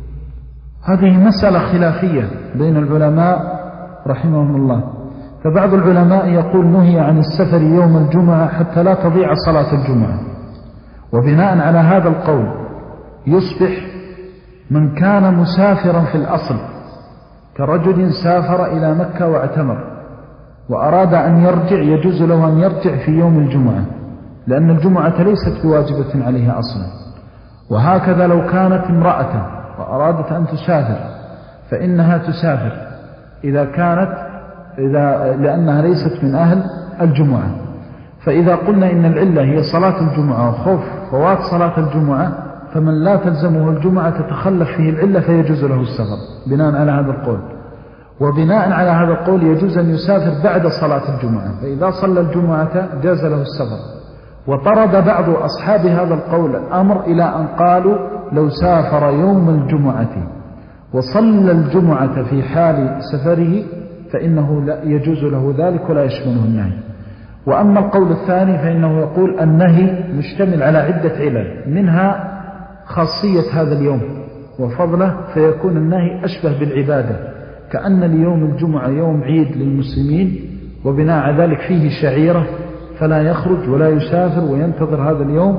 هذه مسألة خلافية بين العلماء رحمهم الله. فبعض العلماء يقول: نهي عن السفر يوم الجمعة حتى لا تضيع صلاة الجمعة، وبناء على هذا القول يصبح من كان مسافرا في الأصل كرجل سافر إلى مكة واعتمر وأراد أن يرجع، يجوز له أن يرجع في يوم الجمعة، لأن الجمعة ليست بواجبة عليها أصلا. وهكذا لو كانت امرأة وأرادت أن تسافر فإنها تسافر إذا كانت إذا لأنها ليست من أهل الجمعة. فإذا قلنا إن العلة هي صلاة الجمعة وخوف فوات صلاة الجمعة، فمن لا تلزمه الجمعة تتخلف فيه العلة فيجوز له السفر بناء على هذا القول. وبناء على هذا القول يجوز أن يسافر بعد صلاة الجمعة، فإذا صلى الجمعة جاز له السفر. وطرد بعض أصحاب هذا القول الأمر إلى أن قالوا: لو سافر يوم الجمعة وصلى الجمعة في حال سفره فإنه لا يجوز له ذلك ولا يشمله النهي. وأما القول الثاني فإنه يقول: النهي مشتمل على عدة علل، منها خاصية هذا اليوم وفضله، فيكون النهي أشبه بالعبادة، كأن اليوم الجمعة يوم عيد للمسلمين، وبناء على ذلك فيه شعيرة، فلا يخرج ولا يسافر وينتظر هذا اليوم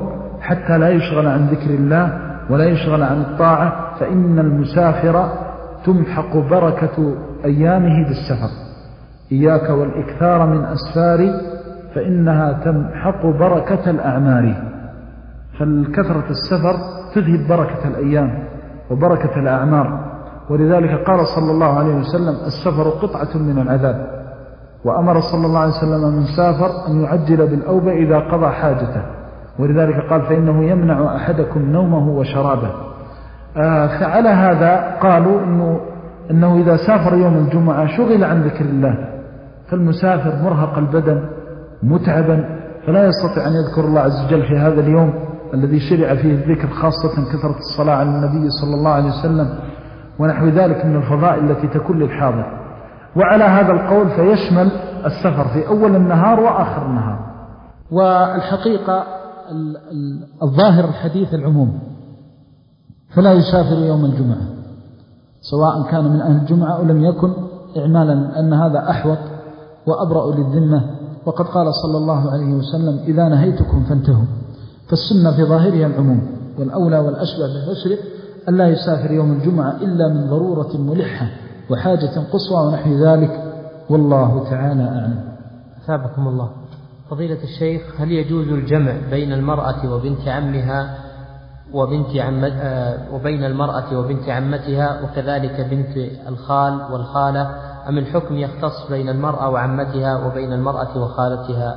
حتى لا يشغل عن ذكر الله ولا يشغل عن الطاعة، فإن المسافر تمحق بركة أيامه بالسفر. إياك والإكثار من أسفار فإنها تمحق بركة الأعمار. فالكثرة السفر تذهب بركة الأيام وبركة الأعمار، ولذلك قال صلى الله عليه وسلم السفر قطعة من العذاب، وأمر صلى الله عليه وسلم من سافر أن يعجل بالأوبة إذا قضى حاجته، ولذلك قال فإنه يمنع أحدكم نومه وشرابه. آه فعلى هذا قالوا إنه, إنه إذا سافر يوم الجمعة شغل عن ذكر الله، فالمسافر مرهق البدن متعبا فلا يستطيع أن يذكر الله عز وجل في هذا اليوم الذي شرع فيه الذكر، خاصة كثرة الصلاة على النبي صلى الله عليه وسلم ونحو ذلك من الفضائل التي تكون للحاضر. وعلى هذا القول فيشمل السفر في أول النهار وآخر النهار. والحقيقة الظاهر الحديث العموم، فلا يسافر يوم الجمعة سواء كان من أهل الجمعة أو لم يكن، إعمالا أن هذا أحوط وأبرأ للذمة. وقد قال صلى الله عليه وسلم إذا نهيتكم فانتهوا، فالسنة في ظاهرها العموم، والأولى والأشبه بالمشرع أن لا يسافر يوم الجمعة إلا من ضرورة ملحة وحاجة قصوى ونحو ذلك، والله تعالى أعلم. أثابكم الله. فضيلة الشيخ، هل يجوز الجمع بين المرأة وبنت عمها وبنت عم وبين المرأة وبنت عمتها وكذلك بنت الخال والخالة، أم الحكم يختص بين المرأة وعمتها وبين المرأة وخالتها؟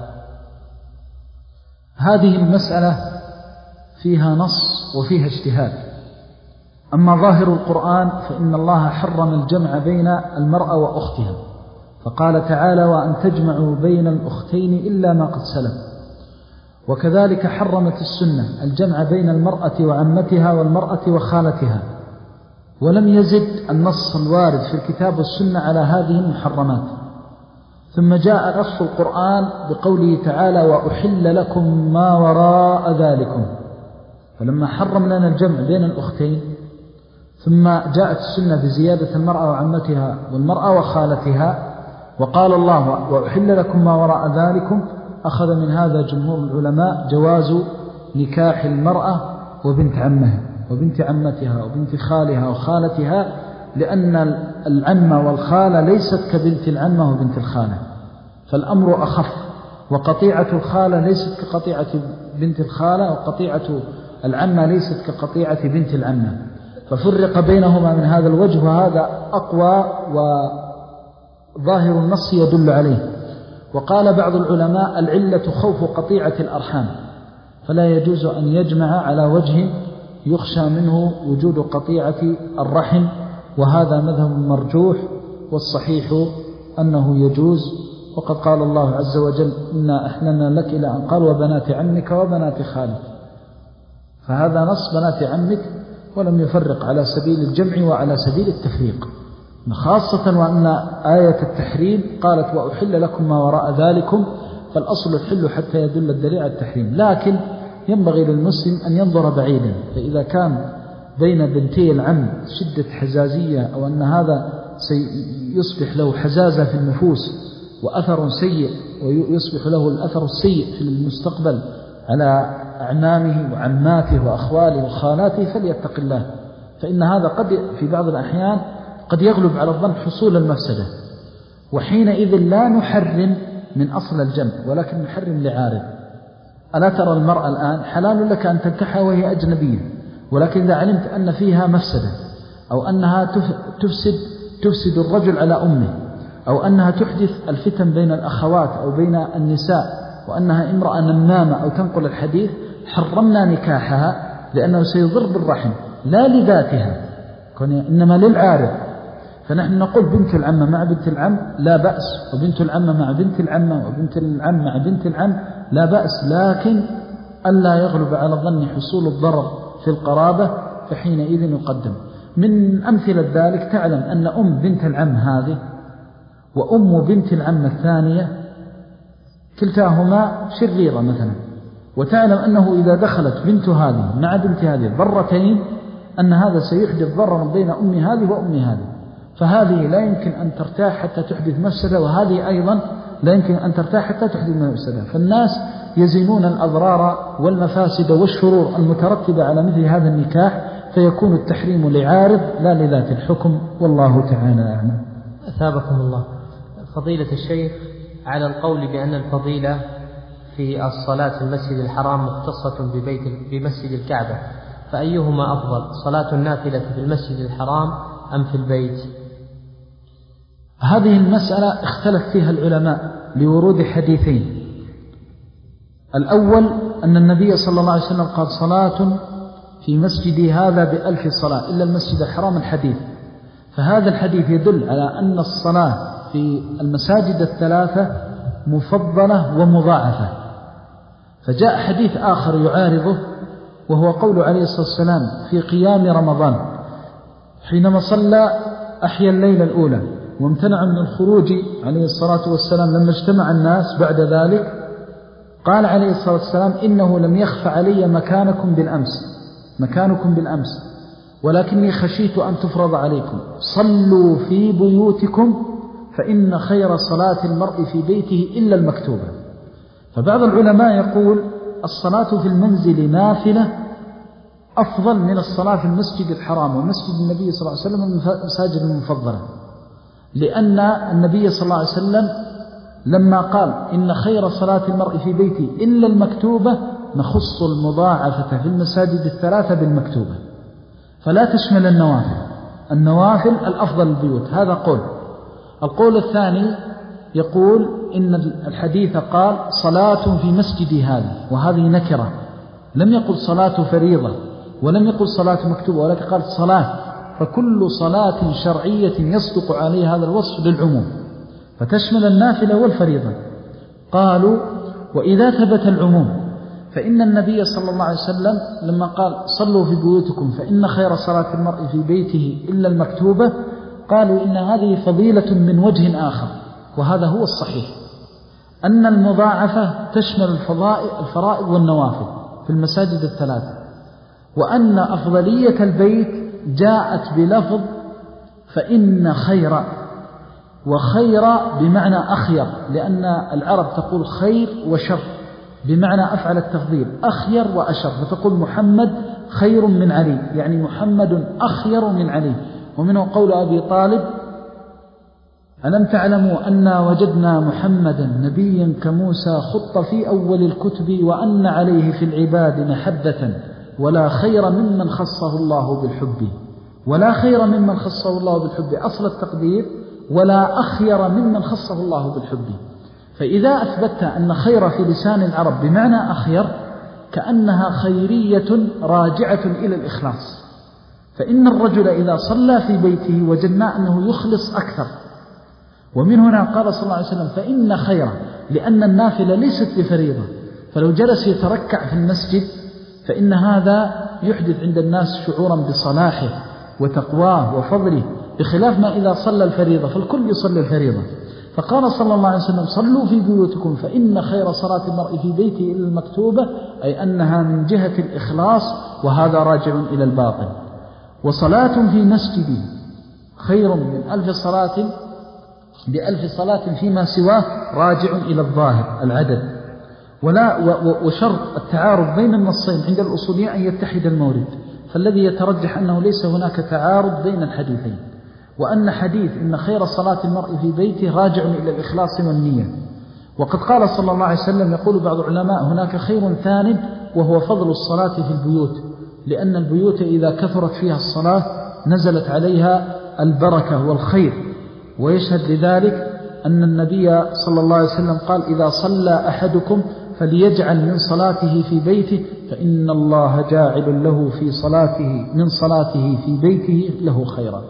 هذه المسألة فيها نص وفيها اجتهاد. أما ظاهر القرآن فإن الله حرم الجمع بين المرأة وأختها، فقال تعالى وأن تجمعوا بين الأختين إلا ما قد سلف. وكذلك حرمت السنة الجمع بين المرأة وعمتها والمرأة وخالتها، ولم يزد النص الوارد في الكتاب والسنة على هذه المحرمات. ثم جاء نص القرآن بقوله تعالى وأحل لكم ما وراء ذلكم، فلما حرم لنا الجمع بين الأختين ثم جاءت السنة بزيادة المرأة وعمتها والمرأة وخالتها، وقال الله وأحل لكم ما وراء ذلكم، أخذ من هذا جمهور العلماء جواز نكاح المرأة وبنت عمها وبنت عمتها وبنت خالها وخالتها، لأن العمة والخالة ليست كبنت العمة وبنت الخالة، فالأمر أخف. وقطيعة الخالة ليست كقطيعة بنت الخالة، وقطيعة العمة ليست كقطيعة بنت العمة، ففرق بينهما من هذا الوجه، وهذا أقوى وظاهر النص يدل عليه. وقال بعض العلماء العلة خوف قطيعة الأرحام، فلا يجوز أن يجمع على وجه يخشى منه وجود قطيعة الرحم، وهذا مذهب مرجوح، والصحيح أنه يجوز. وقد قال الله عز وجل إنا أحللنا لك إلى أن قال وبنات عمك وبنات خالك، فهذا نص بنات عمك، ولم يفرق على سبيل الجمع وعلى سبيل التفريق، خاصة وأن آية التحريم قالت وأحل لكم ما وراء ذلكم، فالأصل الحل حتى يدل الدليل على التحريم. لكن ينبغي للمسلم أن ينظر بعيدا، فإذا كان بين بنتي العم شدة حزازية، أو أن هذا سيصبح له حزازة في النفوس وأثر سيء، ويصبح له الأثر السيء في المستقبل على أعمامه وعماته وأخواله وخالاته، فليتق الله، فإن هذا قد في بعض الأحيان قد يغلب على الظن حصول المفسدة، وحينئذ لا نحرم من أصل الجمع، ولكن نحرم لعارض. ألا ترى المرأة الآن حلال لك أن تنكحها وهي أجنبية، ولكن إذا علمت أن فيها مفسدة، أو أنها تفسد تفسد الرجل على أمه، أو أنها تحدث الفتن بين الأخوات أو بين النساء، وأنها امرأة نمامة أو تنقل الحديث، حرمنا نكاحها لأنه سيضر بالرحم لا لذاتها، إنما للعارض. فنحن نقول بنت العمة مع بنت العم لا بأس، وبنت العمة مع بنت العمة، وبنت العم مع بنت العم لا بأس، لكن ألا يغلب على الظن حصول الضرر في القرابة، فحينئذ يقدم. من أمثلة ذلك تعلم أن أم بنت العم هذه وأم بنت العم الثانية كلتاهما شريرة مثلا، وتعلم أنه إذا دخلت بنت هذه مع بنت هذه ضرتين أن هذا سيحدث ضررا بين أم هذه وأم هذه، فهذه لا يمكن أن ترتاح حتى تحدث مفسدة، وهذه أيضا لا يمكن أن ترتاح حتى تحدث من المفسدة. فالناس يزنون الأضرار والمفاسد والشرور المترتبة على مثل هذا النكاح، فيكون التحريم لعارض لا لذات الحكم، والله تعالى أعلم. أثابكم الله. فضيلة الشيخ، على القول بأن الفضيلة في الصلاة في المسجد الحرام مختصة ببيت بمسجد الكعبة، فأيهما أفضل، صلاة النافلة في المسجد الحرام أم في البيت؟ هذه المسألة اختلف فيها العلماء لورود حديثين. الأول أن النبي صلى الله عليه وسلم قال صلاة في مسجدي هذا بألف صلاة إلا المسجد الحرام الحديث، فهذا الحديث يدل على أن الصلاة في المساجد الثلاثة مفضلة ومضاعفة. فجاء حديث آخر يعارضه، وهو قول عليه الصلاة والسلام في قيام رمضان حينما صلى أحيا الليلة الأولى وامتنع من الخروج عليه الصلاة والسلام لما اجتمع الناس بعد ذلك، قال عليه الصلاة والسلام إنه لم يخف علي مكانكم بالأمس مكانكم بالأمس ولكني خشيت أن تفرض عليكم، صلوا في بيوتكم فإن خير صلاة المرء في بيته إلا المكتوبة. فبعض العلماء يقول الصلاة في المنزل نافلة أفضل من الصلاة في المسجد الحرام ومسجد النبي صلى الله عليه وسلم المساجد المفضلة، لأن النبي صلى الله عليه وسلم لما قال إن خير صلاة المرء في بيته إلا المكتوبة نخص المضاعفة في المساجد الثلاثة بالمكتوبة، فلا تشمل النوافل. النوافل الأفضل البيوت، هذا قول. القول الثاني يقول إن الحديث قال صلاة في مسجدي هذا، وهذه نكرة، لم يقل صلاة فريضة ولم يقل صلاة مكتوبة، ولكن قال صلاة، فكل صلاة شرعية يصدق عليها هذا الوصف للعموم، فتشمل النافلة والفريضة. قالوا وإذا ثبت العموم فإن النبي صلى الله عليه وسلم لما قال صلوا في بيوتكم فإن خير صلاة المرء في بيته إلا المكتوبة، قالوا إن هذه فضيلة من وجه آخر، وهذا هو الصحيح، أن المضاعفة تشمل الفرائض والنوافل في المساجد الثلاثة، وأن أفضلية البيت جاءت بلفظ فإن خير، وخير بمعنى أخير، لأن العرب تقول خير وشر بمعنى أفعل التفضيل، أخير وأشر، فتقول محمد خير من علي، يعني محمد أخير من علي. ومنه قول أبي طالب ألم تعلموا أن وجدنا محمدا نبيا كموسى خط في أول الكتب وأن عليه في العباد محبة ولا خير ممن خصه الله بالحب، ولا خير ممن خصه الله بالحب أصل التقدير، ولا أخير ممن خصه الله بالحب. فإذا أثبت أن خير في لسان العرب بمعنى أخير كأنها خيرية راجعة إلى الإخلاص، فإن الرجل إذا صلى في بيته وجدنا أنه يخلص أكثر. ومن هنا قال صلى الله عليه وسلم فإن خير، لأن النافلة ليست بفريضة، فلو جلس يتركع في المسجد فإن هذا يحدث عند الناس شعورا بصلاحه وتقواه وفضله، بخلاف ما إذا صلى الفريضة فالكل يصلي الفريضة. فقال صلى الله عليه وسلم صلوا في بيوتكم فإن خير صلاة المرء في بيته إلا المكتوبة، أي أنها من جهة الإخلاص، وهذا راجع إلى الباطن. وصلاة في مسجدي خير من ألف صلاة بألف صلاة فيما سواه راجع إلى الظاهر العدد، ولا وشرط التعارض بين النصين عند الأصوليين أن يتحد المورد، فالذي يترجح أنه ليس هناك تعارض بين الحديثين، وأن حديث إن خير صلاة المرء في بيته راجع إلى الإخلاص والنية. وقد قال صلى الله عليه وسلم يقول بعض العلماء هناك خير ثان وهو فضل الصلاة في البيوت، لأن البيوت إذا كثرت فيها الصلاة نزلت عليها البركة والخير. ويشهد لذلك أن النبي صلى الله عليه وسلم قال إذا صلى أحدكم فليجعل من صلاته في بيته فإن الله جاعل له في صلاته من صلاته في بيته له خيرا.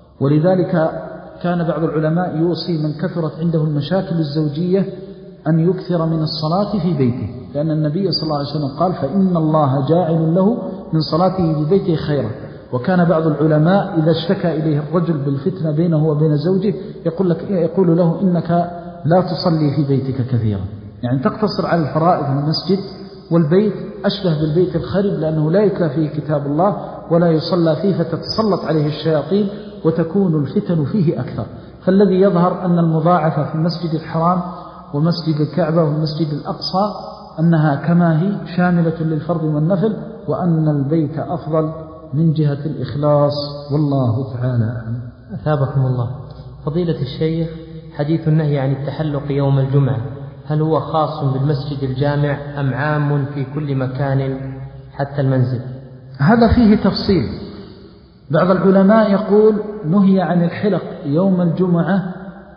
ولذلك كان بعض العلماء يوصي من كثرت عنده المشاكل الزوجية أن يكثر من الصلاة في بيته، لأن النبي صلى الله عليه وسلم قال فإن الله جاعل له من صلاته في بيته خيرا. وكان بعض العلماء إذا اشتكى إليه الرجل بالفتنة بينه وبين زوجه يقول, لك يقول له إنك لا تصلي في بيتك كثيرا، يعني تقتصر على الفرائض في المسجد، والبيت أشبه بالبيت الخرب لأنه لا يتلى فيه كتاب الله ولا يصلى فيه فتتسلط عليه الشياطين وتكون الفتن فيه أكثر. فالذي يظهر أن المضاعفة في المسجد الحرام ومسجد الكعبة والمسجد الأقصى أنها كما هي شاملة للفرض والنفل، وأن البيت أفضل من جهة الإخلاص، والله تعالى أعلم. أثابكم الله. فضيلة الشيخ، حديث النهي عن التحلق يوم الجمعة هل هو خاص بالمسجد الجامع أم عام في كل مكان حتى المنزل؟ هذا فيه تفصيل. بعض العلماء يقول نهي عن الحلق يوم الجمعة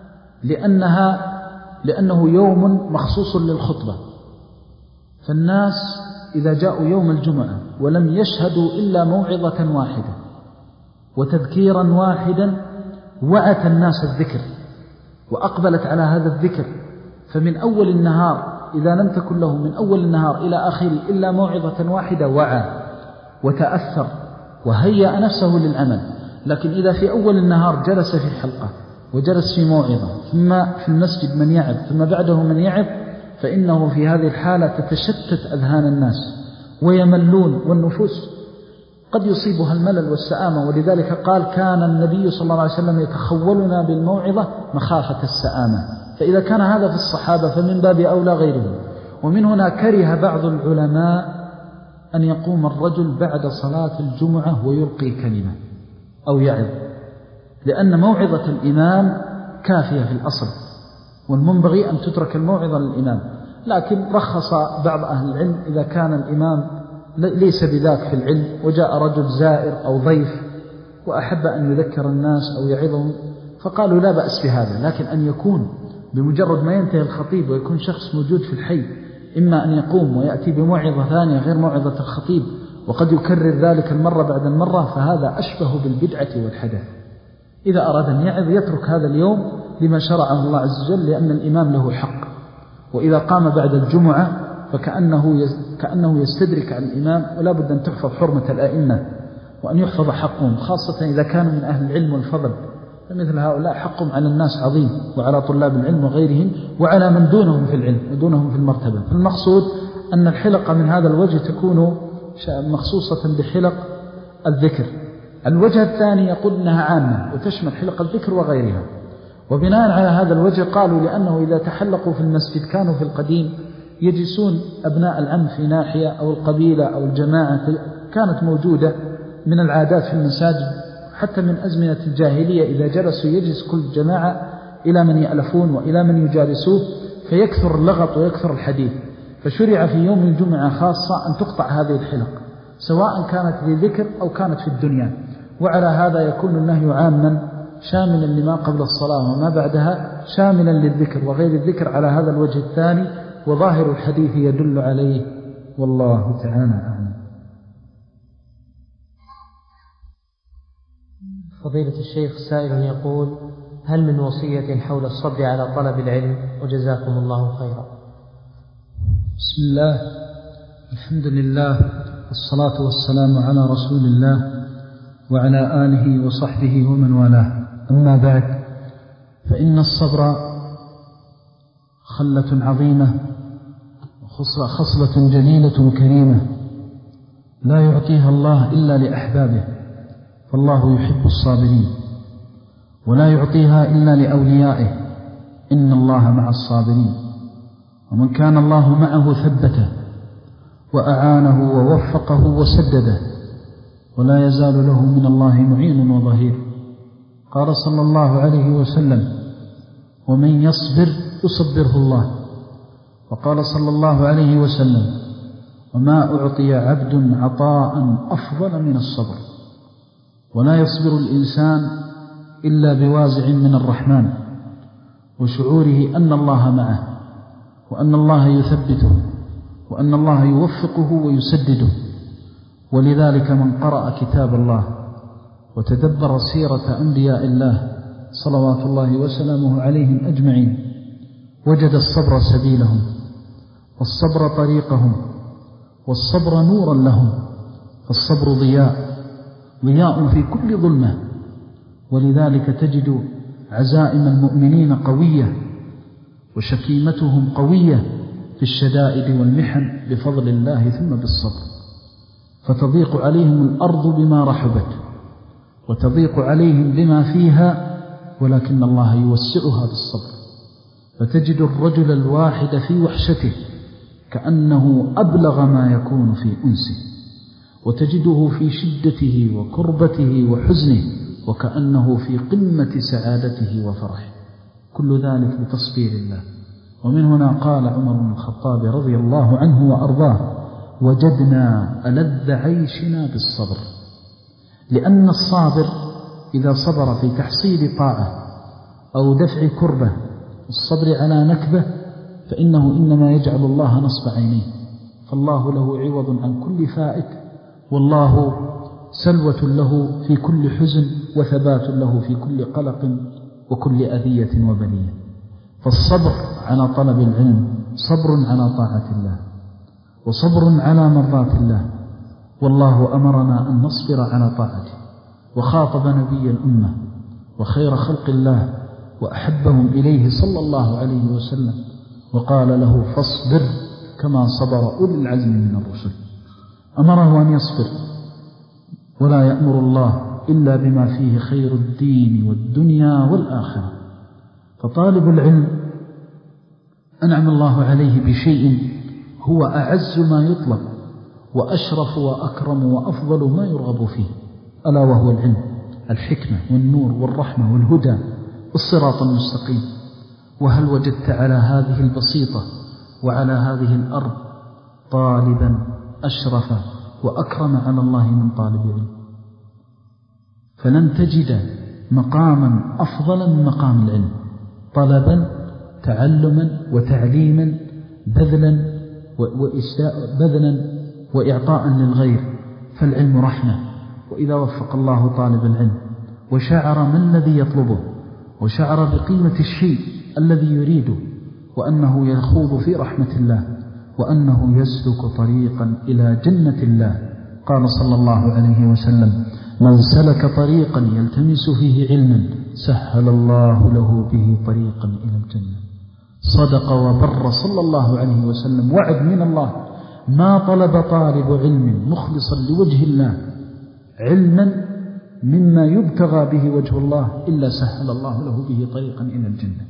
لأنها لأنه يوم مخصوص للخطبة، فالناس إذا جاءوا يوم الجمعة ولم يشهدوا إلا موعظة واحدة وتذكيرا واحدا وعت الناس الذكر وأقبلت على هذا الذكر، فمن أول النهار إذا لم تكن له من أول النهار إلى آخره إلا موعظة واحدة وعى وتأثر وهيأ نفسه للعمل. لكن إذا في أول النهار جلس في حلقة وجلس في موعظة ثم في المسجد من يعظ ثم بعده من يعظ، فإنه في هذه الحالة تتشتت أذهان الناس ويملون، والنفوس قد يصيبها الملل والسآمة. ولذلك قال كان النبي صلى الله عليه وسلم يتخولنا بالموعظة مخافة السآمة. فإذا كان هذا في الصحابة فمن باب أولى غيرهم. ومن هنا كره بعض العلماء أن يقوم الرجل بعد صلاة الجمعة ويلقي كلمة أو يعظ، لأن موعظة الإمام كافية في الأصل، والمنبغي أن تترك الموعظة للإمام. لكن رخص بعض أهل العلم إذا كان الإمام ليس بذاك في العلم وجاء رجل زائر أو ضيف وأحب أن يذكر الناس أو يعظهم، فقالوا لا بأس بهذا. لكن أن يكون بمجرد ما ينتهي الخطيب ويكون شخص موجود في الحي إما أن يقوم ويأتي بموعظة ثانية غير موعظة الخطيب وقد يكرر ذلك المرة بعد المرة، فهذا أشبه بالبدعة والحدث. إذا أراد أن يعظ يترك هذا اليوم لما شرعه الله عز وجل، لأن الإمام له حق. وإذا قام بعد الجمعة فكأنه كأنه يستدرك على الإمام، ولا بد أن تحفظ حرمة الأئمة وأن يحفظ حقهم، خاصة إذا كانوا من أهل العلم والفضل. فمثل هؤلاء حقهم على الناس عظيم، وعلى طلاب العلم وغيرهم، وعلى من دونهم في العلم ودونهم في المرتبة. فالمقصود أن الحلقة من هذا الوجه تكون مخصوصة بحلق الذكر. الوجه الثاني يقول إنها عامة وتشمل حلق الذكر وغيرها. وبناء على هذا الوجه قالوا لأنه إذا تحلقوا في المسجد كانوا في القديم يجلسون أبناء العم في ناحية أو القبيلة أو الجماعة كانت موجودة من العادات في المساجد حتى من أزمنة الجاهلية. إذا جلسوا يجلس كل جماعة إلى من يألفون وإلى من يجالسوه، فيكثر اللغط ويكثر الحديث. فشرع في يوم الجمعة خاصة أن تقطع هذه الحلق سواء كانت لذكر أو كانت في الدنيا. وعلى هذا يكون النهي عاما شاملا لما قبل الصلاة وما بعدها، شاملا للذكر وغير الذكر على هذا الوجه الثاني، وظاهر الحديث يدل عليه، والله تعالى أعلم. فضيلة الشيخ، سائل يقول: هل من وصية حول الصبر على طلب العلم؟ وجزاكم الله خيرا. بسم الله، الحمد لله، والصلاة والسلام على رسول الله وعلى آله وصحبه ومن والاه. أما بعد، فإن الصبر خلة عظيمة وخصلة جليلة كريمة لا يعطيها الله إلا لأحبابه، فالله يحب الصابرين، ولا يعطيها إلا لأوليائه، إن الله مع الصابرين. ومن كان الله معه ثبته وأعانه ووفقه وسدده، ولا يزال له من الله معين وظهير. قال صلى الله عليه وسلم: ومن يصبر يصبره الله. وقال صلى الله عليه وسلم: وما أعطي عبد عطاء أفضل من الصبر. ولا يصبر الإنسان إلا بوازع من الرحمن وشعوره أن الله معه، وأن الله يثبته، وأن الله يوفقه ويسدده. ولذلك من قرأ كتاب الله وتدبر سيرة أنبياء الله صلوات الله وسلامه عليهم أجمعين وجد الصبر سبيلهم، والصبر طريقهم، والصبر نورا لهم. فالصبر ضياء ضياء في كل ظلمة. ولذلك تجد عزائم المؤمنين قوية وشكيمتهم قوية في الشدائد والمحن بفضل الله ثم بالصبر. فتضيق عليهم الأرض بما رحبت وتضيق عليهم بما فيها، ولكن الله يوسعها بالصبر. فتجد الرجل الواحد في وحشته كأنه أبلغ ما يكون في أنسه، وتجده في شدته وكربته وحزنه وكأنه في قمة سعادته وفرحه، كل ذلك بتصبير الله. ومن هنا قال عمر بن الخطاب رضي الله عنه وأرضاه: وجدنا ألذ عيشنا بالصبر، لأن الصابر إذا صبر في تحصيل طاعة أو دفع كربة الصبر على نكبة فإنه إنما يجعل الله نصب عينيه، فالله له عوض عن كل فائت، والله سلوة له في كل حزن، وثبات له في كل قلق وكل أذية وبلية. فالصبر على طلب العلم صبر على طاعة الله وصبر على مرضاة الله، والله أمرنا أن نصبر على طاعته، وخاطب نبي الأمة وخير خلق الله وأحبهم إليه صلى الله عليه وسلم وقال له: فاصبر كما صبر أولي العزم من الرسل. أمره أن يصبر، ولا يأمر الله إلا بما فيه خير الدين والدنيا والآخرة. فطالب العلم أنعم الله عليه بشيء هو أعز ما يطلب وأشرف وأكرم وأفضل ما يرغب فيه، ألا وهو العلم، الحكمة والنور والرحمة والهدى والصراط المستقيم. وهل وجدت على هذه البسيطة وعلى هذه الأرض طالبا أشرف وأكرم على الله من طالب علم؟ فلن تجد مقاما أفضل من مقام العلم، طلبا تعلما وتعليما بذلا بذلا وإعطاء للغير. فالعلم رحمة، وإذا وفق الله طالب العلم وشعر ما الذي يطلبه وشعر بقيمة الشيء الذي يريده وأنه يخوض في رحمة الله وأنه يسلك طريقا إلى جنة الله، قال صلى الله عليه وسلم: من سلك طريقا يلتمس فيه علما سهل الله له به طريقا إلى الجنة. صدق وبر صلى الله عليه وسلم، وعد من الله: ما طلب طالب علم مخلصا لوجه الله علما مما يبتغى به وجه الله إلا سهل الله له به طريقا إلى الجنة.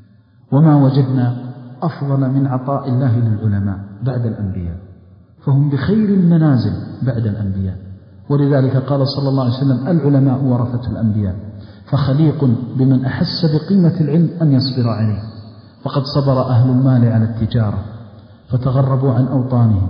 وما وجدنا أفضل من عطاء الله للعلماء بعد الأنبياء، فهم بخير المنازل بعد الأنبياء. ولذلك قال صلى الله عليه وسلم: العلماء ورثة الأنبياء. فخليق بمن أحس بقيمة العلم أن يصبر عليه، فقد صبر أهل المال على التجارة فتغربوا عن أوطانهم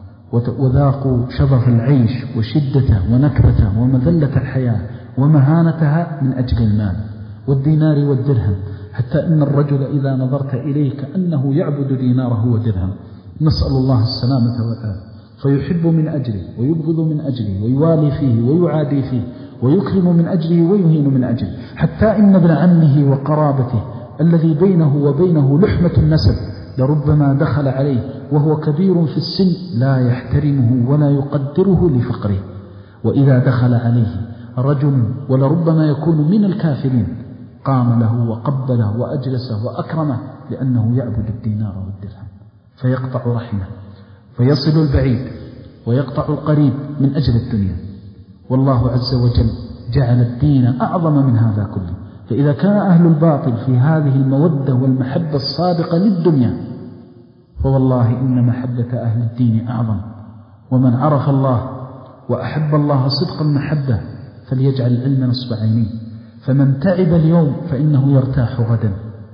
وذاقوا شظف العيش وشدته ونكبته ومذلة الحياة ومهانتها من أجل المال والدينار والدرهم، حتى إن الرجل إذا نظرت إليه كأنه يعبد ديناره ودرهم، نسأل الله السلامة والعافية. فيحب من أجله ويبغض من أجله ويوالي فيه ويعادي فيه ويكرم من أجله ويهين من أجله، حتى إن ابن عمه وقرابته الذي بينه وبينه لحمة النسب لربما دخل عليه وهو كبير في السن لا يحترمه ولا يقدره لفقره، وإذا دخل عليه رجل ولربما يكون من الكافرين قام له وقبله وأجلسه وأكرمه لأنه يعبد الدينار والدرهم، فيقطع رحمه فيصل البعيد ويقطع القريب من أجل الدنيا. والله عز وجل جعل الدين أعظم من هذا كله. فإذا كان أهل الباطل في هذه المودة والمحبة الصادقة للدنيا، فوالله إن محبة أهل الدين أعظم. ومن عرف الله وأحب الله صدق المحبة فليجعل العلم نصب عينيه، فمن تعب اليوم فإنه يرتاح غدا.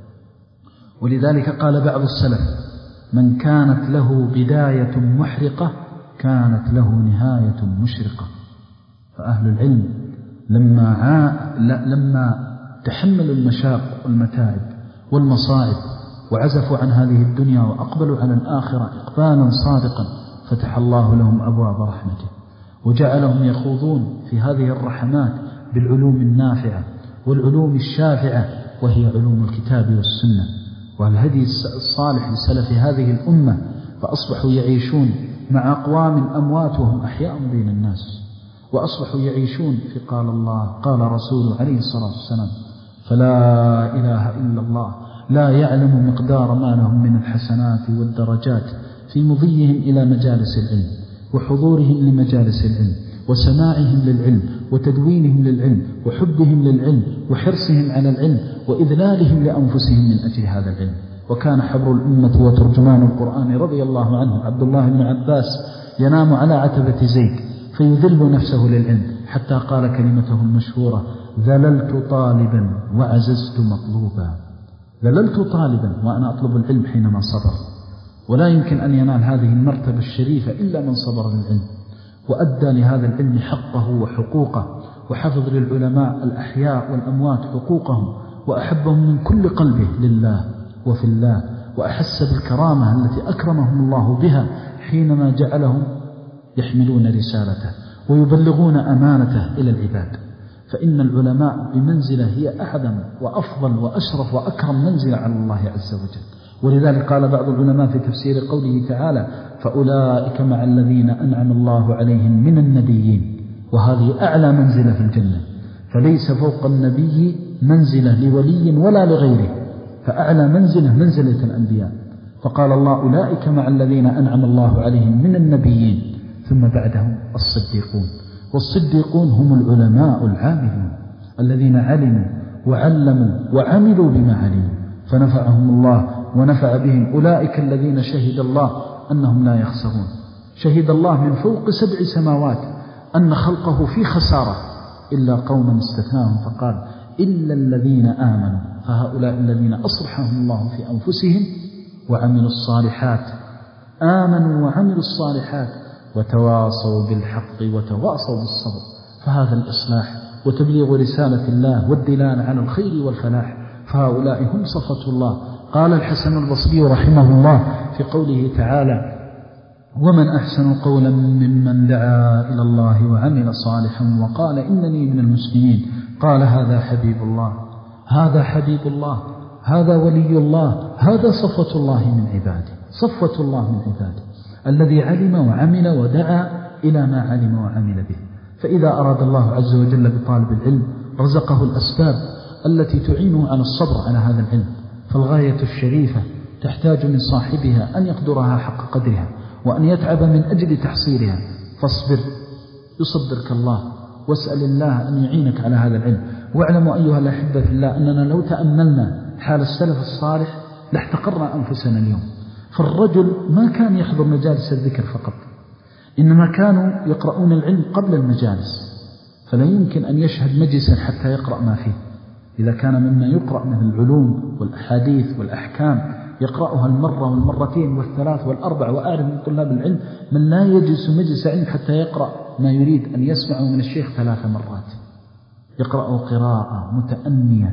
ولذلك قال بعض السلف: من كانت له بداية محرقة كانت له نهاية مشرقة. فأهل العلم لما, عا... لما تحملوا المشاق والمتاعب والمصائب وعزفوا عن هذه الدنيا وأقبلوا على الآخرة إقبالا صادقا، فتح الله لهم أبواب رحمته وجعلهم يخوضون في هذه الرحمات بالعلوم النافعة والعلوم الشافعة، وهي علوم الكتاب والسنة والهدي الصالح لسلف هذه الأمة، فأصبحوا يعيشون مع أقوام أموات وهم أحياء بين الناس، وأصبحوا يعيشون في قال الله قال رسوله عليه الصلاة والسلام. فلا إله إلا الله لا يعلم مقدار ما لهم من الحسنات والدرجات في مضيهم إلى مجالس العلم وحضورهم لمجالس العلم وسماعهم للعلم وتدوينهم للعلم وحبهم للعلم وحرصهم على العلم وإذلالهم لأنفسهم من أجل هذا العلم. وكان حبر الأمة وترجمان القرآن رضي الله عنه عبد الله بن عباس ينام على عتبة زيد فيذل نفسه للعلم حتى قال كلمته المشهورة: ذللت طالبا وعززت مطلوبا. ذللت طالبا وأنا أطلب العلم حينما صبر، ولا يمكن أن ينال هذه المرتبة الشريفة إلا من صبر للعلم وأدى لهذا العلم حقه وحقوقه، وحفظ للعلماء الأحياء والأموات حقوقهم، وأحبهم من كل قلبه لله وفي الله، وأحس بالكرامة التي أكرمهم الله بها حينما جعلهم يحملون رسالته ويبلغون أمانته إلى العباد. فإن العلماء بمنزلة هي أعظم وأفضل وأشرف وأكرم منزلة على الله عز وجل. ولذلك قال بعض العلماء في تفسير قوله تعالى: فأولئك مع الذين أنعم الله عليهم من النبيين، وهذه أعلى منزلة في الجنة، فليس فوق النبي منزلة لولي ولا لغيره، فأعلى منزلة منزلة الأنبياء. فقال الله: أولئك مع الذين أنعم الله عليهم من النبيين، ثم بعدهم الصديقون. والصديقون هم العلماء العاملون الذين علموا وعلموا وعملوا بما علموا فنفعهم الله ونفع بهم. أولئك الذين شهد الله أنهم لا يخسرون. شهد الله من فوق سبع سماوات أن خلقه في خسارة إلا قوما استثناهم فقال: إلا الذين آمنوا، فهؤلاء الذين أصلحهم الله في أنفسهم وعملوا الصالحات. آمنوا وعملوا الصالحات وتواصوا بالحق وتواصوا بالصبر. فهذا الإصلاح وتبليغ رسالة الله والدلالة على الخير والفلاح، فهؤلاء هم صفة الله. قال الحسن البصري رحمه الله في قوله تعالى: ومن أحسن قولا ممن دعا إلى الله وعمل صالحا وقال إنني من المسلمين. قال: هذا حبيب الله، هذا حبيب الله، هذا ولي الله، هذا صفة الله من عباده، صفة الله من عباده الذي علم وعمل ودعا إلى ما علم وعمل به. فإذا أراد الله عز وجل بطالب العلم رزقه الأسباب التي تعينه على الصبر على هذا العلم. فالغاية الشريفة تحتاج من صاحبها أن يقدرها حق قدرها وأن يتعب من أجل تحصيلها. فاصبر يصبرك الله، واسأل الله أن يعينك على هذا العلم. واعلموا أيها الأحبة في الله أننا لو تأملنا حال السلف الصالح لاحتقرنا أنفسنا اليوم. فالرجل ما كان يحضر مجالس الذكر فقط، إنما كانوا يقرؤون العلم قبل المجالس، فلا يمكن أن يشهد مجلسا حتى يقرأ ما فيه. إذا كان مما يقرأ من العلوم والأحاديث والأحكام يقرأها المرة والمرتين والثلاث والأربع، وأعرف من طلاب العلم من لا يجلس مجلس علم حتى يقرأ ما يريد أن يسمعه من الشيخ ثلاث مرات، يقرأه قراءة متأنية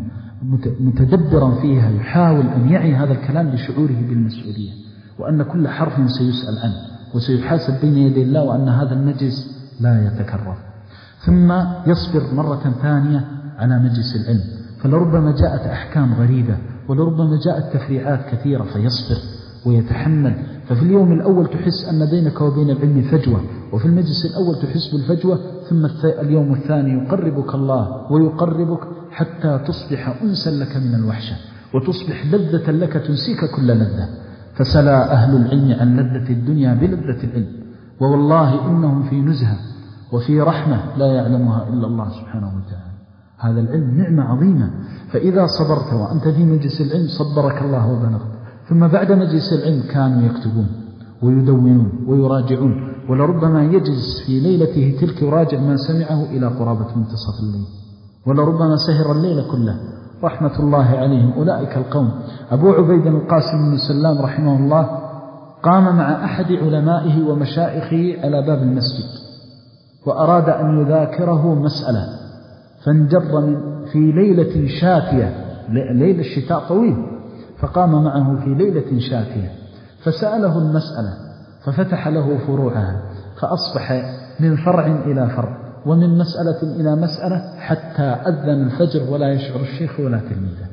متدبرا فيها، يحاول أن يعي هذا الكلام لشعوره بالمسؤولية، وأن كل حرف سيسأل عنه وسيحاسب بين يدي الله، وأن هذا المجلس لا يتكرر. ثم يصبر مرة ثانية على مجلس العلم، فلربما جاءت أحكام غريبة ولربما جاءت تفريعات كثيرة فيصبر ويتحمل. ففي اليوم الأول تحس أن بينك وبين العلم فجوة، وفي المجلس الأول تحس بالفجوة، ثم اليوم الثاني يقربك الله ويقربك حتى تصبح أنسا لك من الوحشة، وتصبح لذة لك تنسيك كل لذة. فسلا أهل العلم عن لذة الدنيا بلذة العلم، ووالله إنهم في نزهة وفي رحمة لا يعلمها إلا الله سبحانه وتعالى. هذا العلم نعمة عظيمة. فإذا صبرت وأنت في مجلس العلم صبرك الله وبلغت. ثم بعد مجلس العلم كانوا يكتبون ويدونون ويراجعون، ولربما يجلس في ليلته تلك يراجع ما سمعه إلى قرابة منتصف الليل، ولربما سهر الليل كله رحمة الله عليهم. أولئك القوم. أبو عبيد القاسم بن سلام رحمه الله قام مع أحد علمائه ومشائخه على باب المسجد، وأراد أن يذاكره مسألة، فانجر من في ليلة شاتية، ليلة الشتاء طويل، فقام معه في ليلة شاتية فسأله المسألة، ففتح له فروعها، فأصبح من فرع إلى فرع ومن مسألة إلى مسألة حتى أذن الفجر ولا يشعر الشيخ ولا تلميذه.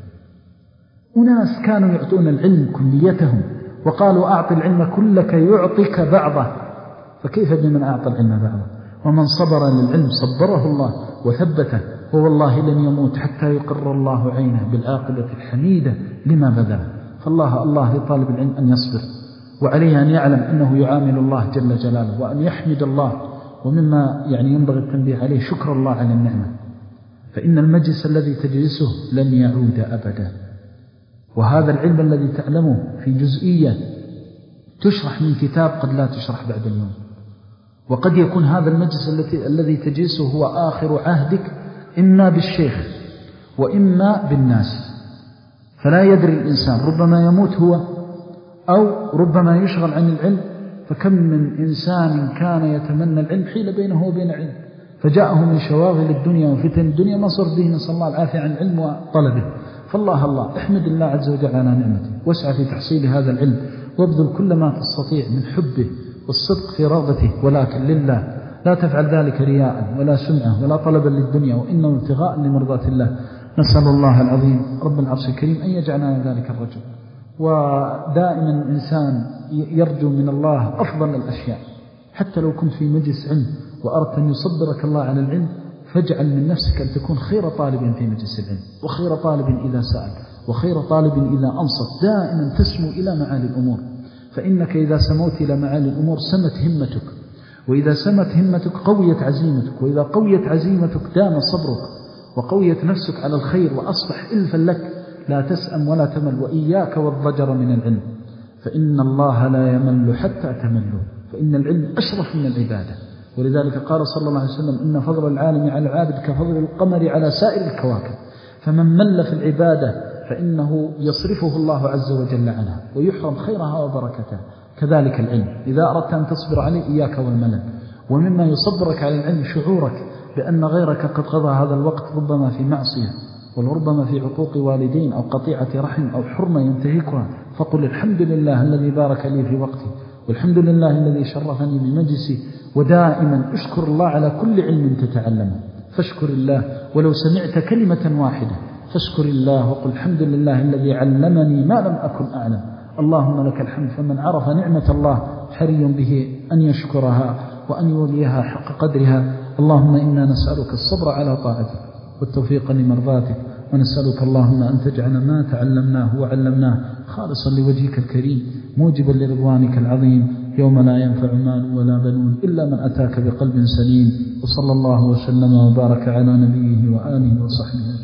أناس كانوا يعطون العلم كليتهم، وقالوا أعط العلم كلك يعطيك بعضه، فكيف بمن أعطى العلم بعضه؟ ومن صبر للعلم صبره الله وثبته، ووالله لن يموت حتى يقر الله عينه بالعاقبة الحميدة لما بذل. فالله الله لطالب العلم أن يصبر، وعليه أن يعلم أنه يعامل الله جل جلاله، وأن يحمد الله. ومما يعني ينبغي التنبيه عليه شكر الله على النعمة، فإن المجلس الذي تجلسه لن يعود أبدا، وهذا العلم الذي تعلمه في جزئية تشرح من كتاب قد لا تشرح بعد اليوم، وقد يكون هذا المجلس التي الذي تجلسه هو آخر عهدك إما بالشيخ وإما بالناس، فلا يدري الإنسان، ربما يموت هو أو ربما يشغل عن العلم. فكم من إنسان كان يتمنى العلم حيل بينه وبين العلم، فجاءه من شواغل الدنيا وفتن الدنيا ما صر به، نسأل الله العافية عن العلم وطلبه. فالله الله احمد الله عز وجل على نعمته، واسعى في تحصيل هذا العلم، وابذل كل ما تستطيع من حبه والصدق في رغبته، ولكن لله، لا تفعل ذلك رياء ولا سمعة ولا طلبا للدنيا، وإنه ابتغاء لمرضات الله. نسأل الله العظيم رب العرش الكريم أن يجعلنا ذلك الرجل. ودائما الإنسان يرجو من الله أفضل الأشياء، حتى لو كنت في مجلس علم وأردت أن يصبرك الله على العلم، فاجعل من نفسك أن تكون خير طالب في مجلس العلم، وخير طالب إذا سأل، وخير طالب إذا أنصت، دائما تسمو إلى معالي الأمور. فإنك إذا سموت إلى معالي الأمور سمت همتك، وإذا سمت همتك قويت عزيمتك، وإذا قويت عزيمتك دام صبرك، وقويت نفسك على الخير، وأصبح إلفا لك، لا تسأم ولا تمل. وإياك والضجر من العلم، فإن الله لا يمل حتى تملوا، فإن العلم أشرف من العبادة. ولذلك قال صلى الله عليه وسلم إن فضل العالم على العابد كفضل القمر على سائر الكواكب. فمن مل في العبادة فإنه يصرفه الله عز وجل عنها ويحرم خيرها وبركتها. كذلك العلم إذا أردت أن تصبر عليه إياك والملل. ومما يصبرك على العلم شعورك بأن غيرك قد قضى هذا الوقت ربما في معصية، وربما في عقوق والدين أو قطيعة رحم أو حرمة ينتهكها، فقل الحمد لله الذي بارك لي في وقتي، والحمد لله الذي شرفني بمجلسي. ودائما اشكر الله على كل علم تتعلمه، فاشكر الله ولو سمعت كلمة واحدة، فاشكر الله وقل الحمد لله الذي علمني ما لم أكن أعلم. اللهم لك الحمد. فمن عرف نعمة الله حري به أن يشكرها وأن يوليها حق قدرها. اللهم إنا نسألك الصبر على طاعتك والتوفيق لمرضاتك، ونسألك اللهم أن تجعل ما تعلمناه وعلمناه خالصا لوجهك الكريم موجبا لرضوانك العظيم، يوم لا ينفع مال ولا بنون إلا من أتاك بقلب سليم. وصلى الله وسلم وبارك على نبيه وآله وصحبه.